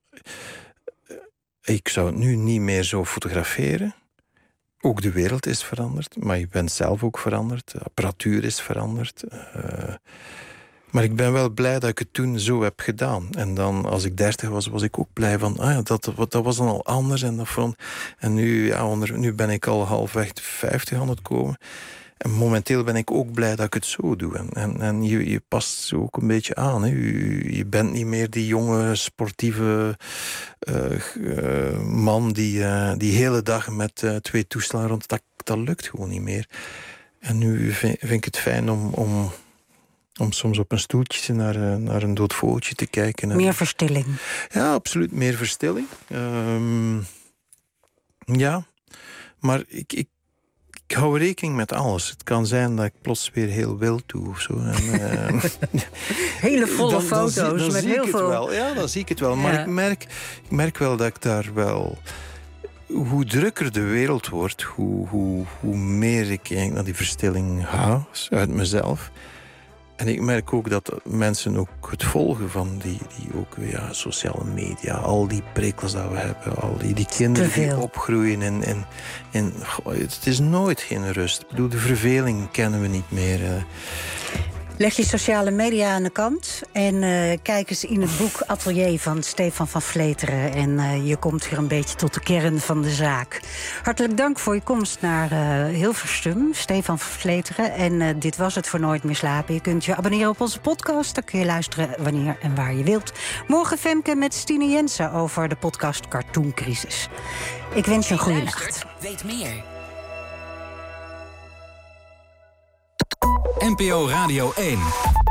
Ik zou het nu niet meer zo fotograferen. Ook de wereld is veranderd, maar je bent zelf ook veranderd. De apparatuur is veranderd. Uh, maar ik ben wel blij dat ik het toen zo heb gedaan. En dan, als ik dertig was, was ik ook blij van... Ah ja, dat, dat was dan al anders. En, dat vond, en nu, ja, onder, nu ben ik al halfweg de vijftig aan het komen. En momenteel ben ik ook blij dat ik het zo doe. En, en, en je, je past zo ook een beetje aan. Hè. Je, je bent niet meer die jonge, sportieve uh, uh, man die uh, die hele dag met uh, twee toestellen rond. Dat, dat lukt gewoon niet meer. En nu vind, vind ik het fijn om, om, om soms op een stoeltje naar, uh, naar een dood vogeltje te kijken. En, meer verstilling. Ja, absoluut meer verstilling. Um, ja, maar ik... ik Ik hou rekening met alles. Het kan zijn dat ik plots weer heel wild doe of zo. En, uh, Hele volle dan, foto's dan, dan met zie heel ik veel... Het wel. Ja, dan zie ik het wel. Maar ja. ik, merk, ik merk wel dat ik daar wel... Hoe drukker de wereld wordt, hoe, hoe, hoe meer ik eigenlijk naar die verstilling ga uit mezelf. En ik merk ook dat mensen ook het volgen van die, die ook, ja, sociale media, al die prikkels dat we hebben, al die, die kinderen die opgroeien. En, en, en, goh, het is nooit geen rust. Ik bedoel, de verveling kennen we niet meer. Uh. Leg je sociale media aan de kant en uh, kijk eens in het boek Atelier van Stefan van Vleteren. En uh, je komt weer een beetje tot de kern van de zaak. Hartelijk dank voor je komst naar uh, Hilversum, Stefan van Vleteren. En uh, dit was het voor Nooit meer slapen. Je kunt je abonneren op onze podcast. Dan kun je luisteren wanneer en waar je wilt. Morgen Femke met Stine Jensen over de podcast Cartooncrisis. Ik wens je een goede nacht. Weet meer. N P O Radio één.